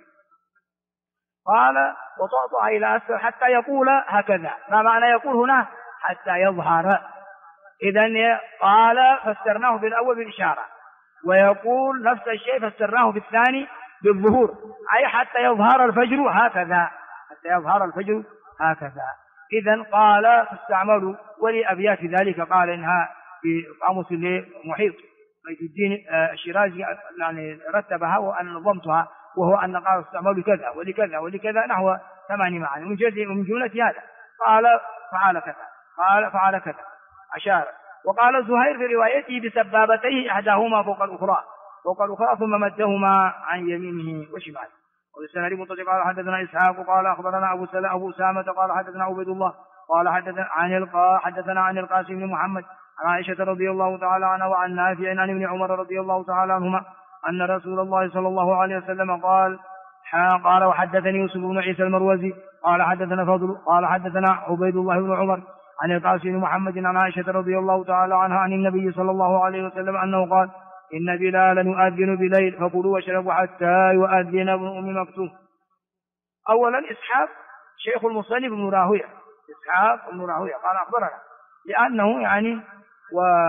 قال وطأطأ إلى أسفل حتى يقول هكذا. ما معنى يقول هنا؟ حتى يظهر. إذن قال فسرناه بالأول بالإشارة، ويقول نفس الشيء فسرناه بالثاني بالظهور، أي حتى يظهر الفجر هكذا، حتى يظهر الفجر هكذا. إذن قال فاستعملوا، ولأبيات ذلك قال إنها في قاموس المحيط بيت الدين الشيرازي يعني رتبها وأنا نظمتها، وهو أن قال استعملوا كذا ولكذا ولكذا نحو 8 معاني من جملة هذا. قال فعل كذا، قال فعل كذا أشار. وقال زهير في روايته بسبابتيه إحداهما فوق الأخرى ثم مدهما عن يمينه وشماله. والسند متصل. قال حدثنا إسحاق قال أخبرنا أبو أسامة قال حدثنا عبيد الله قال حدثنا عن القاسم بن محمد عن عائشة رضي الله تعالى عنها وعن نافع عن ابن عمر رضي الله تعالى عنهما أن رسول الله صلى الله عليه وسلم قال وحدثني يوسف بن عيسى المروزي قال حدثنا فضل قال حدثنا عبيد الله بن عمر عن القاسم بن محمد عن عائشة رضي الله تعالى عنها عن النبي صلى الله عليه وسلم أنه قال إن بلالا يؤذن بليل فكلوا واشربوا حتى يؤذن ابن أم مكتوم. أولا إسحاق شيخ المصنف إسحاق بن راهويه قال أخبرنا، لأنه يعني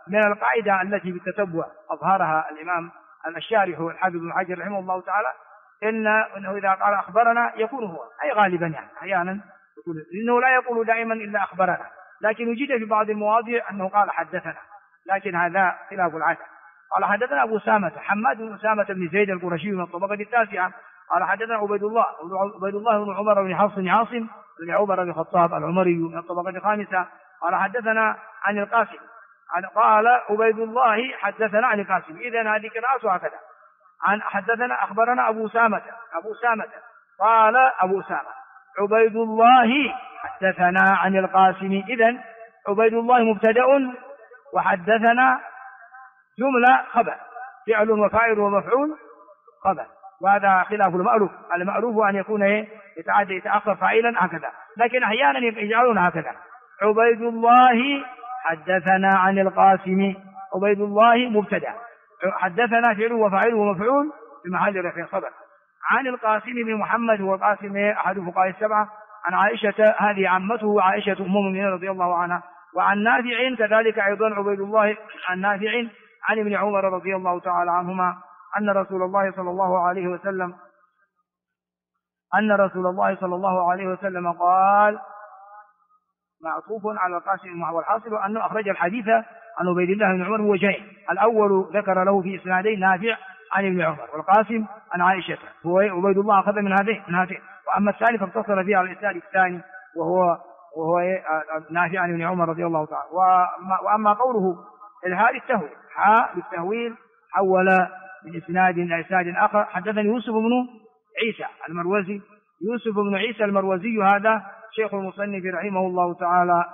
من القاعدة التي بالتتبع أظهرها الإمام الشارح الحافظ بن حجر رحمه الله تعالى إنه إذا قال أخبرنا يكون هو، أي غالبا يعني أحيانا يقول، إنه لا يقول دائما إلا أخبرنا، لكن وجد في بعض المواضع أنه قال حدثنا، لكن هذا خلاف العادة. قال حدثنا أبو أسامة حماد بن أسامة بن زيد القرشي من الطبقة التاسعة قال حدثنا عبيد الله بن عمر بن حفص بن عاصم بن عمر بن الخطاب العمري من الطبقة الخامسة قال حدثنا عن القاسم قال عبيد الله حدثنا عن القاسم. إذن هذه قراءة هكذا، عن حدثنا أخبرنا أبو أسامة قال أبو أسامة عبيد الله حدثنا عن القاسم. إذن عبيد الله مبتدأ وحدثنا جملة خبر، فعل وفاعل ومفعول خبر، وهذا خلاف المألوف أن يكون يتأخر فاعلا هكذا، لكن أحيانا يجعلون هكذا عبيد الله حدثنا عن القاسم. عبيد الله مبتدأ، حدثنا فعل وفاعل ومفعول في محل رفع خبر. عن القاسم بن محمد، هو القاسم أحد فقهاء السبعة، عن عائشة هذه عمته عائشة أم المؤمنين رضي الله عنها. وعن نافع كذلك أيضا عبيد الله عن نافع عن ابن عمر رضي الله تعالى عنهما أن رسول الله صلى الله عليه وسلم قال، معطوف على القاسم، والحاصل أنه أخرج الحديث عن عبيد الله بن عمر وجهين، الأول ذكر له في إسنادين نافع عن ابن عمر، والقاسم عن عائشة، هو عبيد الله أخذ من هذين، وأما الثاني فاقتصر فيه على الإسناد الثاني وهو نافع عن ابن عمر رضي الله تعالى. وأما قوله الهاء للتهويل، حاء للتهويل حول من إسناد إلى إسناد آخر. حدثني يوسف بن عيسى المروزي، هذا شيخ المصنف رحمه الله تعالى،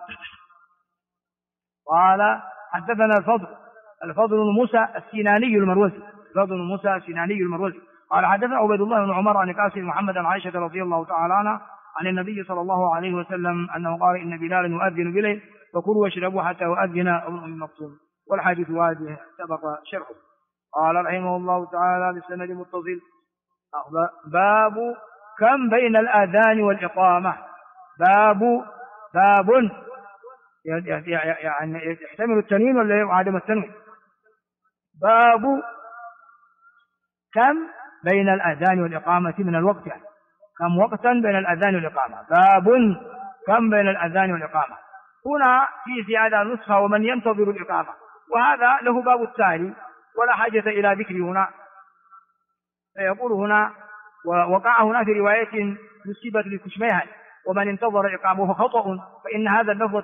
قال حدثنا الفضل بن موسى السناني المروزي قال حدثنا عبيد الله بن عمر عن القاسم محمد عن عائشة رضي الله تعالى عنها عن النبي صلى الله عليه وسلم أنه قال إن بلالا يؤذن بليل فكلوا واشربوا حتى يؤذن ابن أم مكتوم. والحديث واجه سبق شرحه. قال رحمه الله تعالى بسند متصل باب كم بين الآذان والإقامة. باب يعني يحتمل التنوين ولا عدم التنوين. باب كم بين الأذان والإقامة من الوقت، يعني كم وقتا بين الأذان والإقامة. باب كم بين الأذان والإقامة. هنا في هذا النسخة ومن ينتظر الإقامة، وهذا له باب التالي ولا حاجة إلى ذكر هنا. فيقول هنا ووقع هنا في رواية نسبت لكشميهان ومن انتظر إقامه خطأ، فإن هذا اللفظ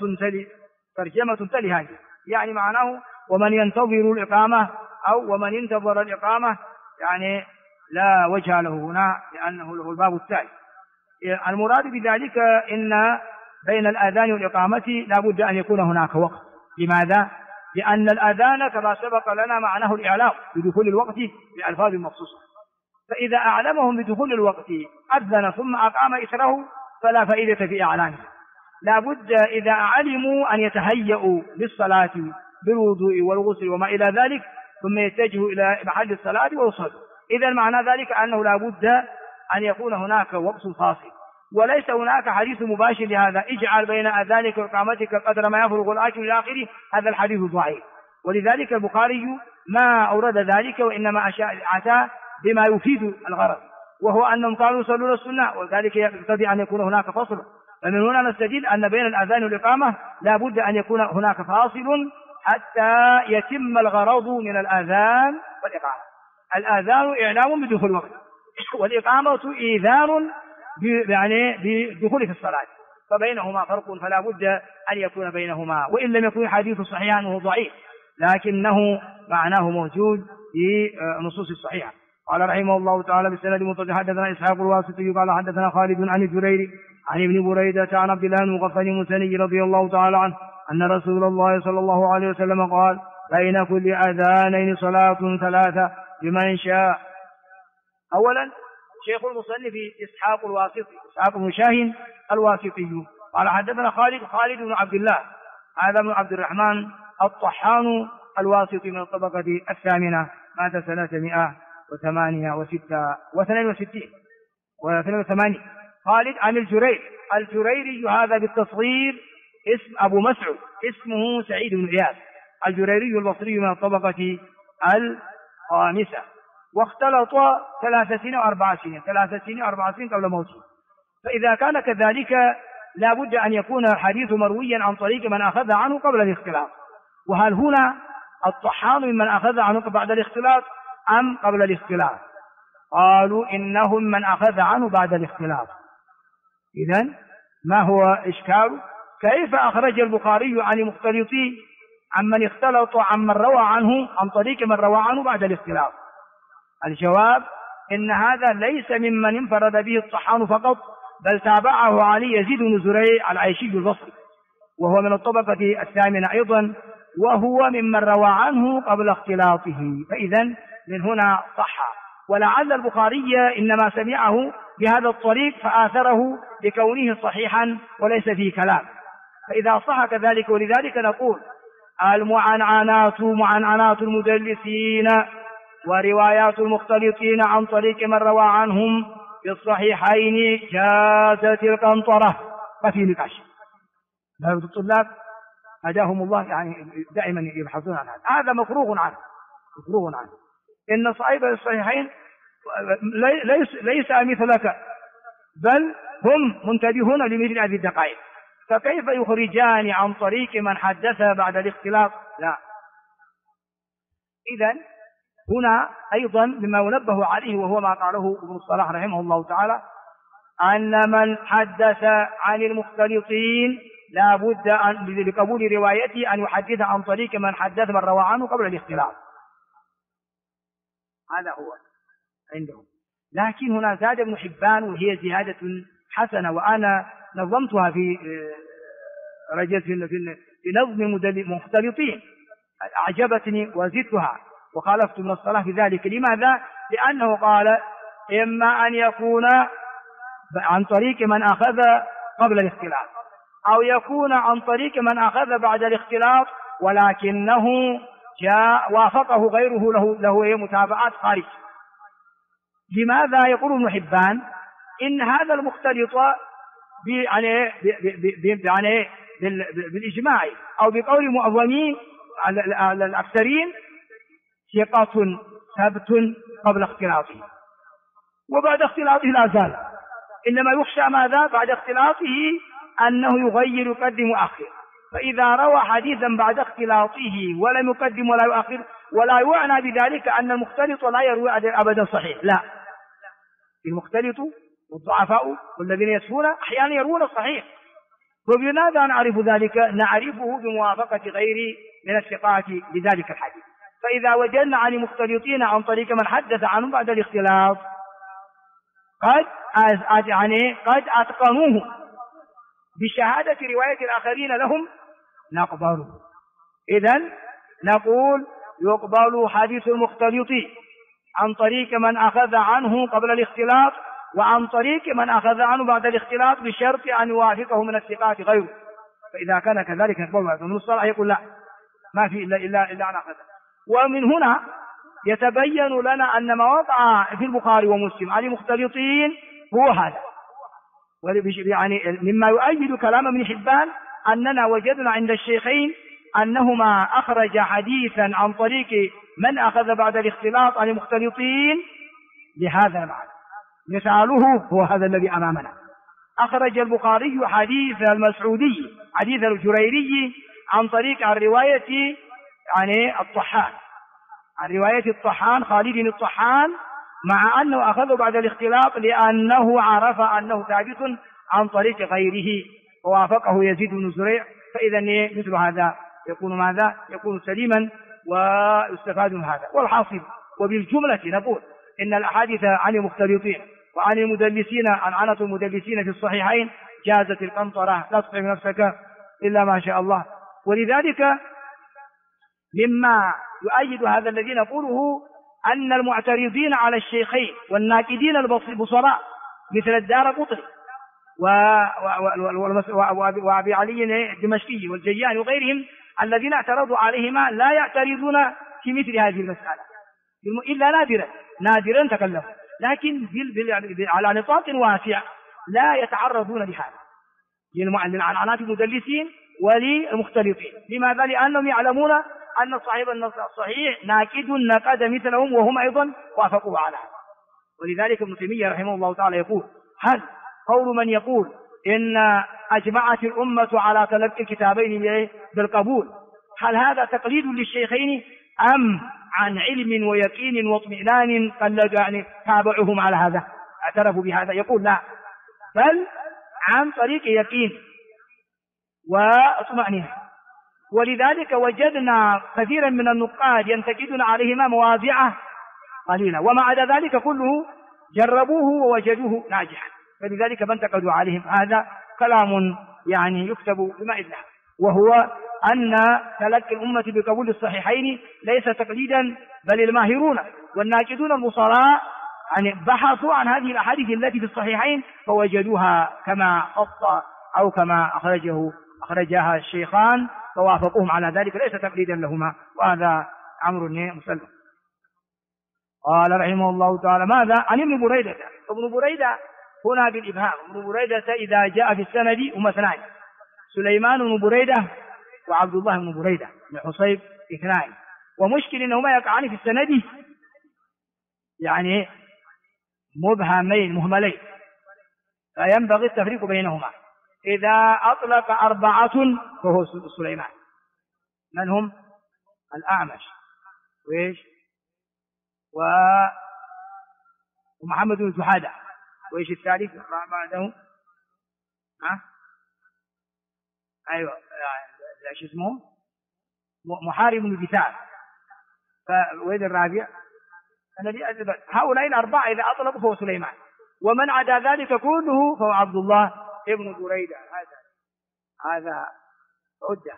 ترجمة تلي هذه، يعني معناه ومن ينتظر الإقامة أو ومن انتظر الإقامة، يعني لا وجه له هنا لأنه له الباب التالي. المراد بذلك إن بين الآذان والإقامة لا بد أن يكون هناك وقت. لماذا؟ لأن الآذان كما سبق لنا معناه الإعلام بدخول الوقت بألفاظ مخصوصة، فإذا أعلمهم بدخول الوقت أذن ثم أقام إثره فلا فائدة في إعلانه. لا بد إذا علموا أن يتهيئوا للصلاة بالوضوء والغسل وما إلى ذلك ثم يتجهوا إلى محل الصلاة ويصلوا. إذا معنى ذلك أنه لا بد أن يكون هناك وقت فاصل، وليس هناك حديث مباشر لهذا اجعل بين أذانك وإقامتك قدر ما يفرغ الآكل إلى آخره. هذا الحديث ضعيف، ولذلك البخاري ما أورد ذلك، وإنما أتى بما يفيد الغرض، وهو أنهم كانوا يصلون السنة، وذلك يقتضي أن يكون هناك فصل. فمن هنا نستدل أن بين الأذان والإقامة لا بد أن يكون هناك فاصل حتى يتم الغرض من الآذان والإقامة. الآذان إعلام بدخول الوقت، والإقامة إيذان يعني بدخول في الصلاة، فبينهما فرق، فلا بد أن يكون بينهما، وإن لم يكن حديث صحيحا وهو ضعيف لكنه معناه موجود في نصوص الصحيحة. قال رحمه الله تعالى بالسند متصل حدثنا إسحاق الواسطي قال حدثنا خالد عن الجريري عن ابن بريدة عن عبد الله بن مغفل المزني رضي الله تعالى عنه أن رسول الله صلى الله عليه وسلم قال بين كل أذانين صلاة ثلاثة لمن شاء. أولا شيخ المصنف إسحاق بن شاهين الواسطي قال حدثنا خالد بن عبد الله، هذا بن عبد الرحمن الطحان الواسطي من الطبقة الثامنة، مات سنة 162. خالد عن الجريري هذا بالتصغير اسم أبو مسعود، اسمه سعيد بن عياض، الجريري البصري من الطبقة الخامسة، واختلط 3 سنين و4 سنين، 3 سنين و4 سنين قبل موته. فإذا كان كذلك لا بد أن يكون الحديث مرويا عن طريق من أخذ عنه قبل الاختلاط. وهل هنا الطحان ممن أخذ عنه بعد الاختلاط أم قبل الاختلاط؟ قالوا إنهم من أخذ عنه بعد الاختلاط. إذن ما هو إشكال؟ كيف أخرج البخاري عن المختلطين عمن اختلط عمن روى عنه عن طريق من روى عنه بعد الاختلاط؟ الجواب إن هذا ليس ممن انفرد به الطحان فقط، بل تابعه علي يزيد بن زريع العيشي البصري، وهو من الطبقة الثامنة أيضا، وهو ممن روى عنه قبل اختلاطه. فإذا من هنا صح، ولعل البخاري إنما سمعه بهذا الطريق فآثره بكونه صحيحا وليس فيه كلام. فإذا صح كذلك، ولذلك نقول معنعنات المدلسين وروايات المختلطين عن طريق من روى عنهم في الصحيحين جازت القنطرة. ما في نقاش. الطلاب هداهم الله يعني دائما يبحثون عن هذا مفروغ عنه. إن صحيح الصحيحين ليس مثلك، بل هم منتبهون لمثل هذه الدقائق، فكيف يخرجان عن طريق من حدث بعد الاختلاط؟ لا. إذن هنا أيضا مما ينبه عليه، وهو ما قاله ابن الصلاح رحمه الله تعالى، أن من حدث عن المختلطين لا بد لقبول روايته أن يحدث عن طريق من حدث من روى عنه قبل الاختلاط. هذا هو عندهم. لكن هنا زاد ابن حبان، وهي زيادة حسنة، وأنا نظمتها في نظم المختلطين، أعجبتني وزدتها وخالفت ابن الصلاح في ذلك. لماذا؟ لأنه قال إما أن يكون عن طريق من أخذ قبل الاختلاط، أو يكون عن طريق من أخذ بعد الاختلاط ولكنه جاء وافقه غيره له متابعات خارج. لماذا؟ يقول ابن حبان إن هذا المختلط بالإجماع أو بقول معظمين الأكثرين ثقة ثبت قبل اختلاطه، وبعد اختلاطه لا زال، إنما يخشى ماذا؟ بعد اختلاطه أنه يغير يقدم ويؤخر. فإذا روى حديثا بعد اختلاطه ولم يقدم ولا يؤخر، ولا يعنى بذلك أن المختلط لا يروي أبدا صحيح، لا، المختلط والضعفاء والذين يسهون أحيانا يروون الصحيح. وبماذا نعرف ذلك؟ نعرفه بموافقة غير من الثقات لذلك الحديث. فإذا وجدنا عن المختلطين عن طريق من حدث عنهم بعد الاختلاط قد أتقنوه بشهادة رواية الآخرين لهم، نقبله. إذن نقول يقبل حديث المختلط عن طريق من أخذ عنه قبل الاختلاط، وعن طريق من أخذ عنه بعد الاختلاط، بشرط أن يوافقه من الثقات غيره. فإذا كان كذلك نقبله. ابن الصلاح يقول لا، ما في إلا أن أخذ. ومن هنا يتبين لنا أن ما وقع في البخاري ومسلم عن المختلطين هو هذا. يعني مما يؤيد كلام ابن حبان أننا وجدنا عند الشيخين أنهما أخرج حديثا عن طريق من أخذ بعد الاختلاط عن المختلطين لهذا المعنى. مثاله هو هذا الذي أمامنا. أخرج البخاري حديث المسعودي، حديث الجريري، عن طريق الرواية يعني الطحان، عن رواية الطحان خالد الطحان، مع أنه أخذه بعد الاختلاط لأنه عرف أنه ثابت عن طريق غيره ووافقه يزيد بن زريع. فإذا مثل هذا يكون ماذا؟ يكون سليما ويستفاد من هذا. والحاصل وبالجملة نقول إن الأحاديث عن المختلطين وعن المدلسين، عن عنة المدلسين في الصحيحين جازت القنطرة، لا تطعم نفسك إلا ما شاء الله. ولذلك مما يؤيد هذا الذي نقوله أن المعترضين على الشيخين والناقدين البصراء مثل الدارقطني وأبي علي الدمشقي والجياني وغيرهم الذين اعترضوا عليهما لا يعترضون في مثل هذه المسألة إلا نادرا تكلموا، لكن على نطاق واسع لا يتعرضون لهذا لعنعنات المدلسين وللمختلطين. لماذا؟ لأنهم يعلمون أن صاحب النص الصحيح ناكد نقد مثلهم وهم أيضا وافقوا على هذا. ولذلك ابن تيمية رحمه الله تعالى يقول: هل قول من يقول إن أجمعت الأمة على تلقي الكتابين بالقبول، هل هذا تقليد للشيخين أم عن علم ويقين واطمئنان قلدوا يعني تابعهم على هذا اعترفوا بهذا؟ يقول لا، بل عن طريق يقين واطمئنان. ولذلك وجدنا كثيرا من النقاد ينتقدون عليهما مواضع قليلة، وما عدا ذلك كله جربوه ووجدوه ناجحا، فلذلك ما انتقدوا عليهم. هذا كلام يعني يكتب بماء الذهب، وهو أن تلقي الأمة بقبول الصحيحين ليس تقليدا، بل الماهرون والناقدون البصراء يعني بحثوا عن هذه الأحاديث التي في الصحيحين فوجدوها كما خط أو كما أخرجها الشيخان فوافقوهم على ذلك، ليس تقليدا لهما. وهذا أمر مسلم. قال رحمه الله تعالى: ماذا عن ابن بريدة؟ ابن بريدة هنا بالإبهام. ابن بريدة إذا جاء في السند هم اثنان: سليمان بن بريدة وعبد الله بن بريدة بن حصيب اثنان، ومشكل أنهما يقعان في السند يعني مبهمين مهملين، فينبغي التفريق بينهما. إذا أطلق أربعة فهو سليمان. من هم؟ الأعمش ومحمد بن جحادة، وإيش الثالث بعده؟ أيوة ايش اسمه؟ محارب بن دثار. وين الرابع؟ الذي أثبت هؤلاء الأربعة إذا أطلقوا فهو سليمان، ومن عدا ذلك كله فهو عبد الله ابن بريدة. هذا عدة.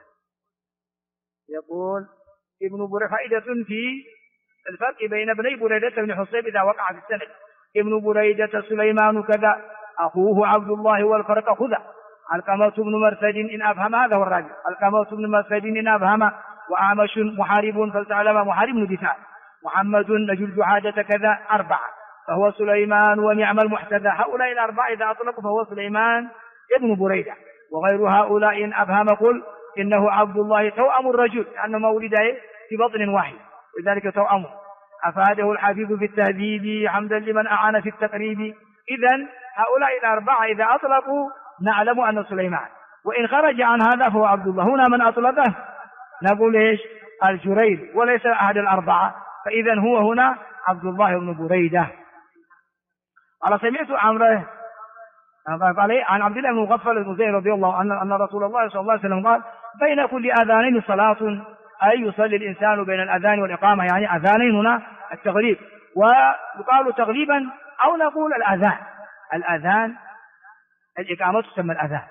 يقول ابن بريدة فائدة في الفرق بين ابني بريدة بن حصيب إذا وقع في السند: ابن بريدة سليمان كذا، أخوه عبد الله والفرق خذا، علقمة بن مرثد إن أفهم. هذا هو الراجع: علقمة بن مرثد إن أفهم، وأعمش محارب فلتعلم محارب بن دثار، محمد نجل جحادة كذا، أربعة فهو سليمان ونعم المحتذى. هؤلاء الأربعة إذا أطلقوا فهو سليمان ابن بريدة، وغير هؤلاء إن أفهم قل إنه عبد الله توأم الرجل، لأنه مولد في بطن واحد لذلك توأمه. أفاده الحافظ في التهذيب حمدا لمن أعان في التقريب. إذن هؤلاء الأربعة إذا أطلقوا نعلم أن سليمان، وإن خرج عن هذا فهو عبد الله. هنا من أطلقه نقول إيش؟ الجريري، وليس أحد الأربعة، فإذا هو هنا عبد الله بن بريدة. على سمعت عمرو عن عبد الله بن مغفل المزني رضي الله عنه أن رسول الله صلى الله عليه وسلم قال: بين كل أذانين صلاة، أي يصلي الإنسان بين الأذان والإقامة، يعني أذانين هنا التغليب، ويقال تغليبا أو نقول الأذان الإقامة تسمى الأذان.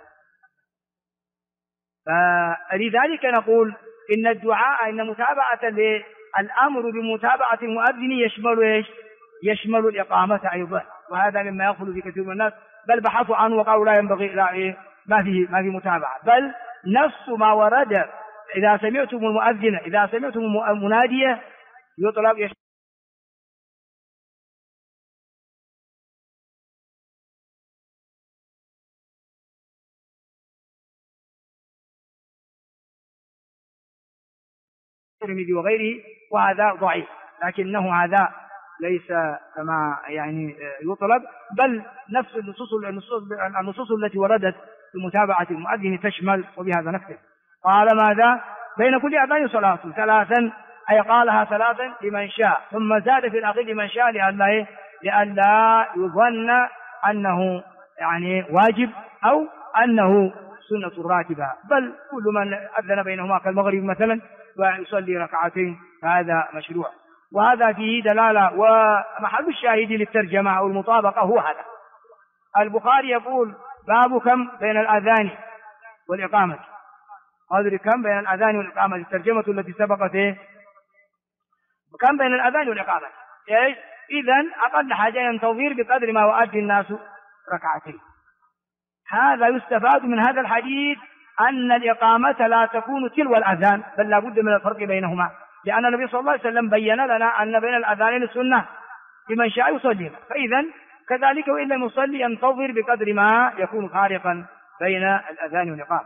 فلذلك نقول إن الدعاء إن متابعة الأمر بمتابعة المؤذن يشمل إيش؟ يشمل الإقامة أيضا، وهذا مما يغفل في كثير من الناس، بل بحثوا عنه وقالوا لا ينبغي لا ما في متابعة، بل نفس ما ورد: إذا سمعتم المؤذن إذا سمعتم المنادية يطلق الترمذي وغيره، وهذا ضعيف، لكنه هذا ليس كما يعني يطلب، بل نفس النصوص التي وردت في متابعة المؤذن تشمل، وبهذا نكتفي. قال: ماذا؟ بين كل أذان صلاة، ثلاثا، أي قالها ثلاثا لمن شاء، ثم زاد في الأخير لمن شاء لئلا يظن أنه يعني واجب أو أنه سنة راتبة، بل كل من أذن بينهما كالمغرب مثلا ويصلي ركعتين فهذا مشروع. وهذا فيه دلالة، ومحل الشاهد للترجمة أو المطابقة هو هذا. البخاري يقول: باب كم بين الأذان والإقامة، قدر كم بين الأذان والإقامة. الترجمة التي سبقت كم بين الأذان والإقامة، إذن أقل حاجة ينتظر بقدر ما يؤدي الناس ركعتين. هذا يستفاد من هذا الحديث أن الإقامة لا تكون تلو الأذان، بل لا بد من الفرق بينهما، لأن النبي صلى الله عليه وسلم بين لنا أن بين الأذانين سنة لمن شاء يصلي، فإذا كذلك وإن لم يصلي ينتظر بقدر ما يكون فارقا بين الأذان والإقامة.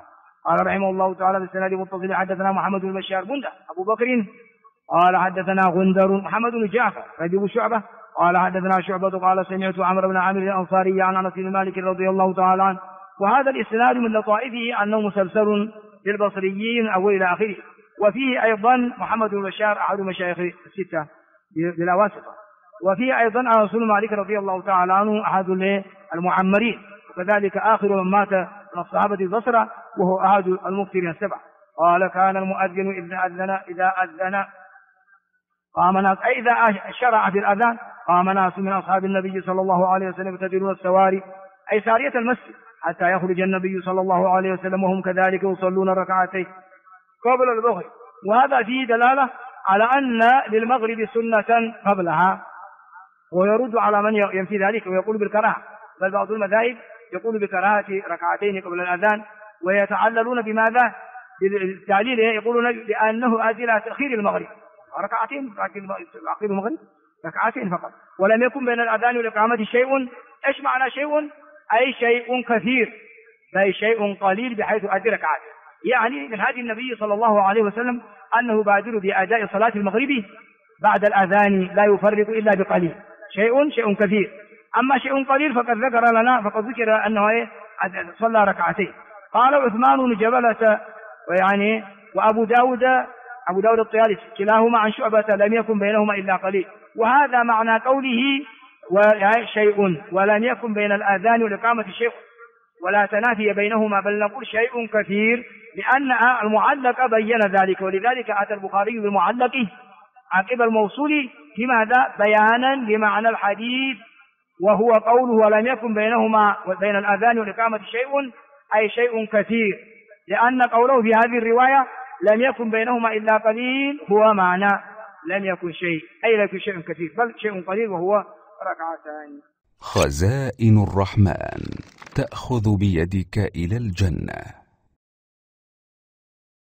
قال رحمه الله تعالى في السند المتصل حدثنا محمد بن بشار بندة أبو بكر قال حدثنا غندر محمد بن جعفر ربيع شعبة قال حدثنا شعبة قال سمعت عمرو بن عامر الأنصاري عن أنس بن مالك رضي الله تعالى عنه. وهذا الإسناد من لطائفه أنه مسلسل للبصريين أو إلى آخره. وفيه أيضا محمد بن بشار أحد مشايخ الستة بلا واسطة. وفيه أيضا أنس بن مالك رضي الله تعالى عنه أحد المعمرين، وكذلك آخر من مات من الصحابة البصرة وهو أحد المكثرين السبعة. قال كان المؤذن إذا أذن قام ناس، أي إذا شرع في الأذان قام ناس من أصحاب النبي صلى الله عليه وسلم يبتدرون السواري أي سارية المسجد حتى يخرج النبي صلى الله عليه وسلم وهم كذلك يصلون ركعتين قبل المغرب. وهذا فيه دلالة على أن للمغرب سنة قبلها، ويرد على من ينفي ذلك ويقول بالكراهة، بل بعض المذاهب يقول بكراهة ركعتين قبل الأذان، ويتعللون بماذا؟ بالتعليل يقولون لأنه أدى إلى تأخير المغرب ركعتين، تأخير المغرب ركعتين فقط، ولم يكن بين الأذان والإقامة شيء. إيش معنى شيء؟ أي شيء كثير، أي شيء قليل بحيث أدى ركعات. يعني من هدي النبي صلى الله عليه وسلم أنه بادر بأداء صلاة المغرب بعد الأذان لا يفرق إلا بقليل، شيء كثير. أما شيء قليل فقد ذكر أنه صلى ركعتين. قال عثمان بن جبلة وأبو داود الطيالسي كلاهما عن شعبة لم يكن بينهما إلا قليل. وهذا معنى قوله شيء ولم يكن بين الآذان والإقامة شيء، ولا تنافي بينهما، بل نقول شيء كثير، لأن المعلق بين ذلك. ولذلك أتى البخاري بالمعلق عقب الموصول لماذا؟ بيانا لمعنى الحديث، وهو قوله ولم يكن بينهما وبين الأذان والإقامة شيء أي شيء كثير، لأن قوله في هذه الرواية لم يكن بينهما إلا قليل هو معنى لم يكن شيء، أي لم يكن شيء كثير بل شيء قليل وهو ركعتان. خزائن الرحمن تأخذ بيدك إلى الجنة.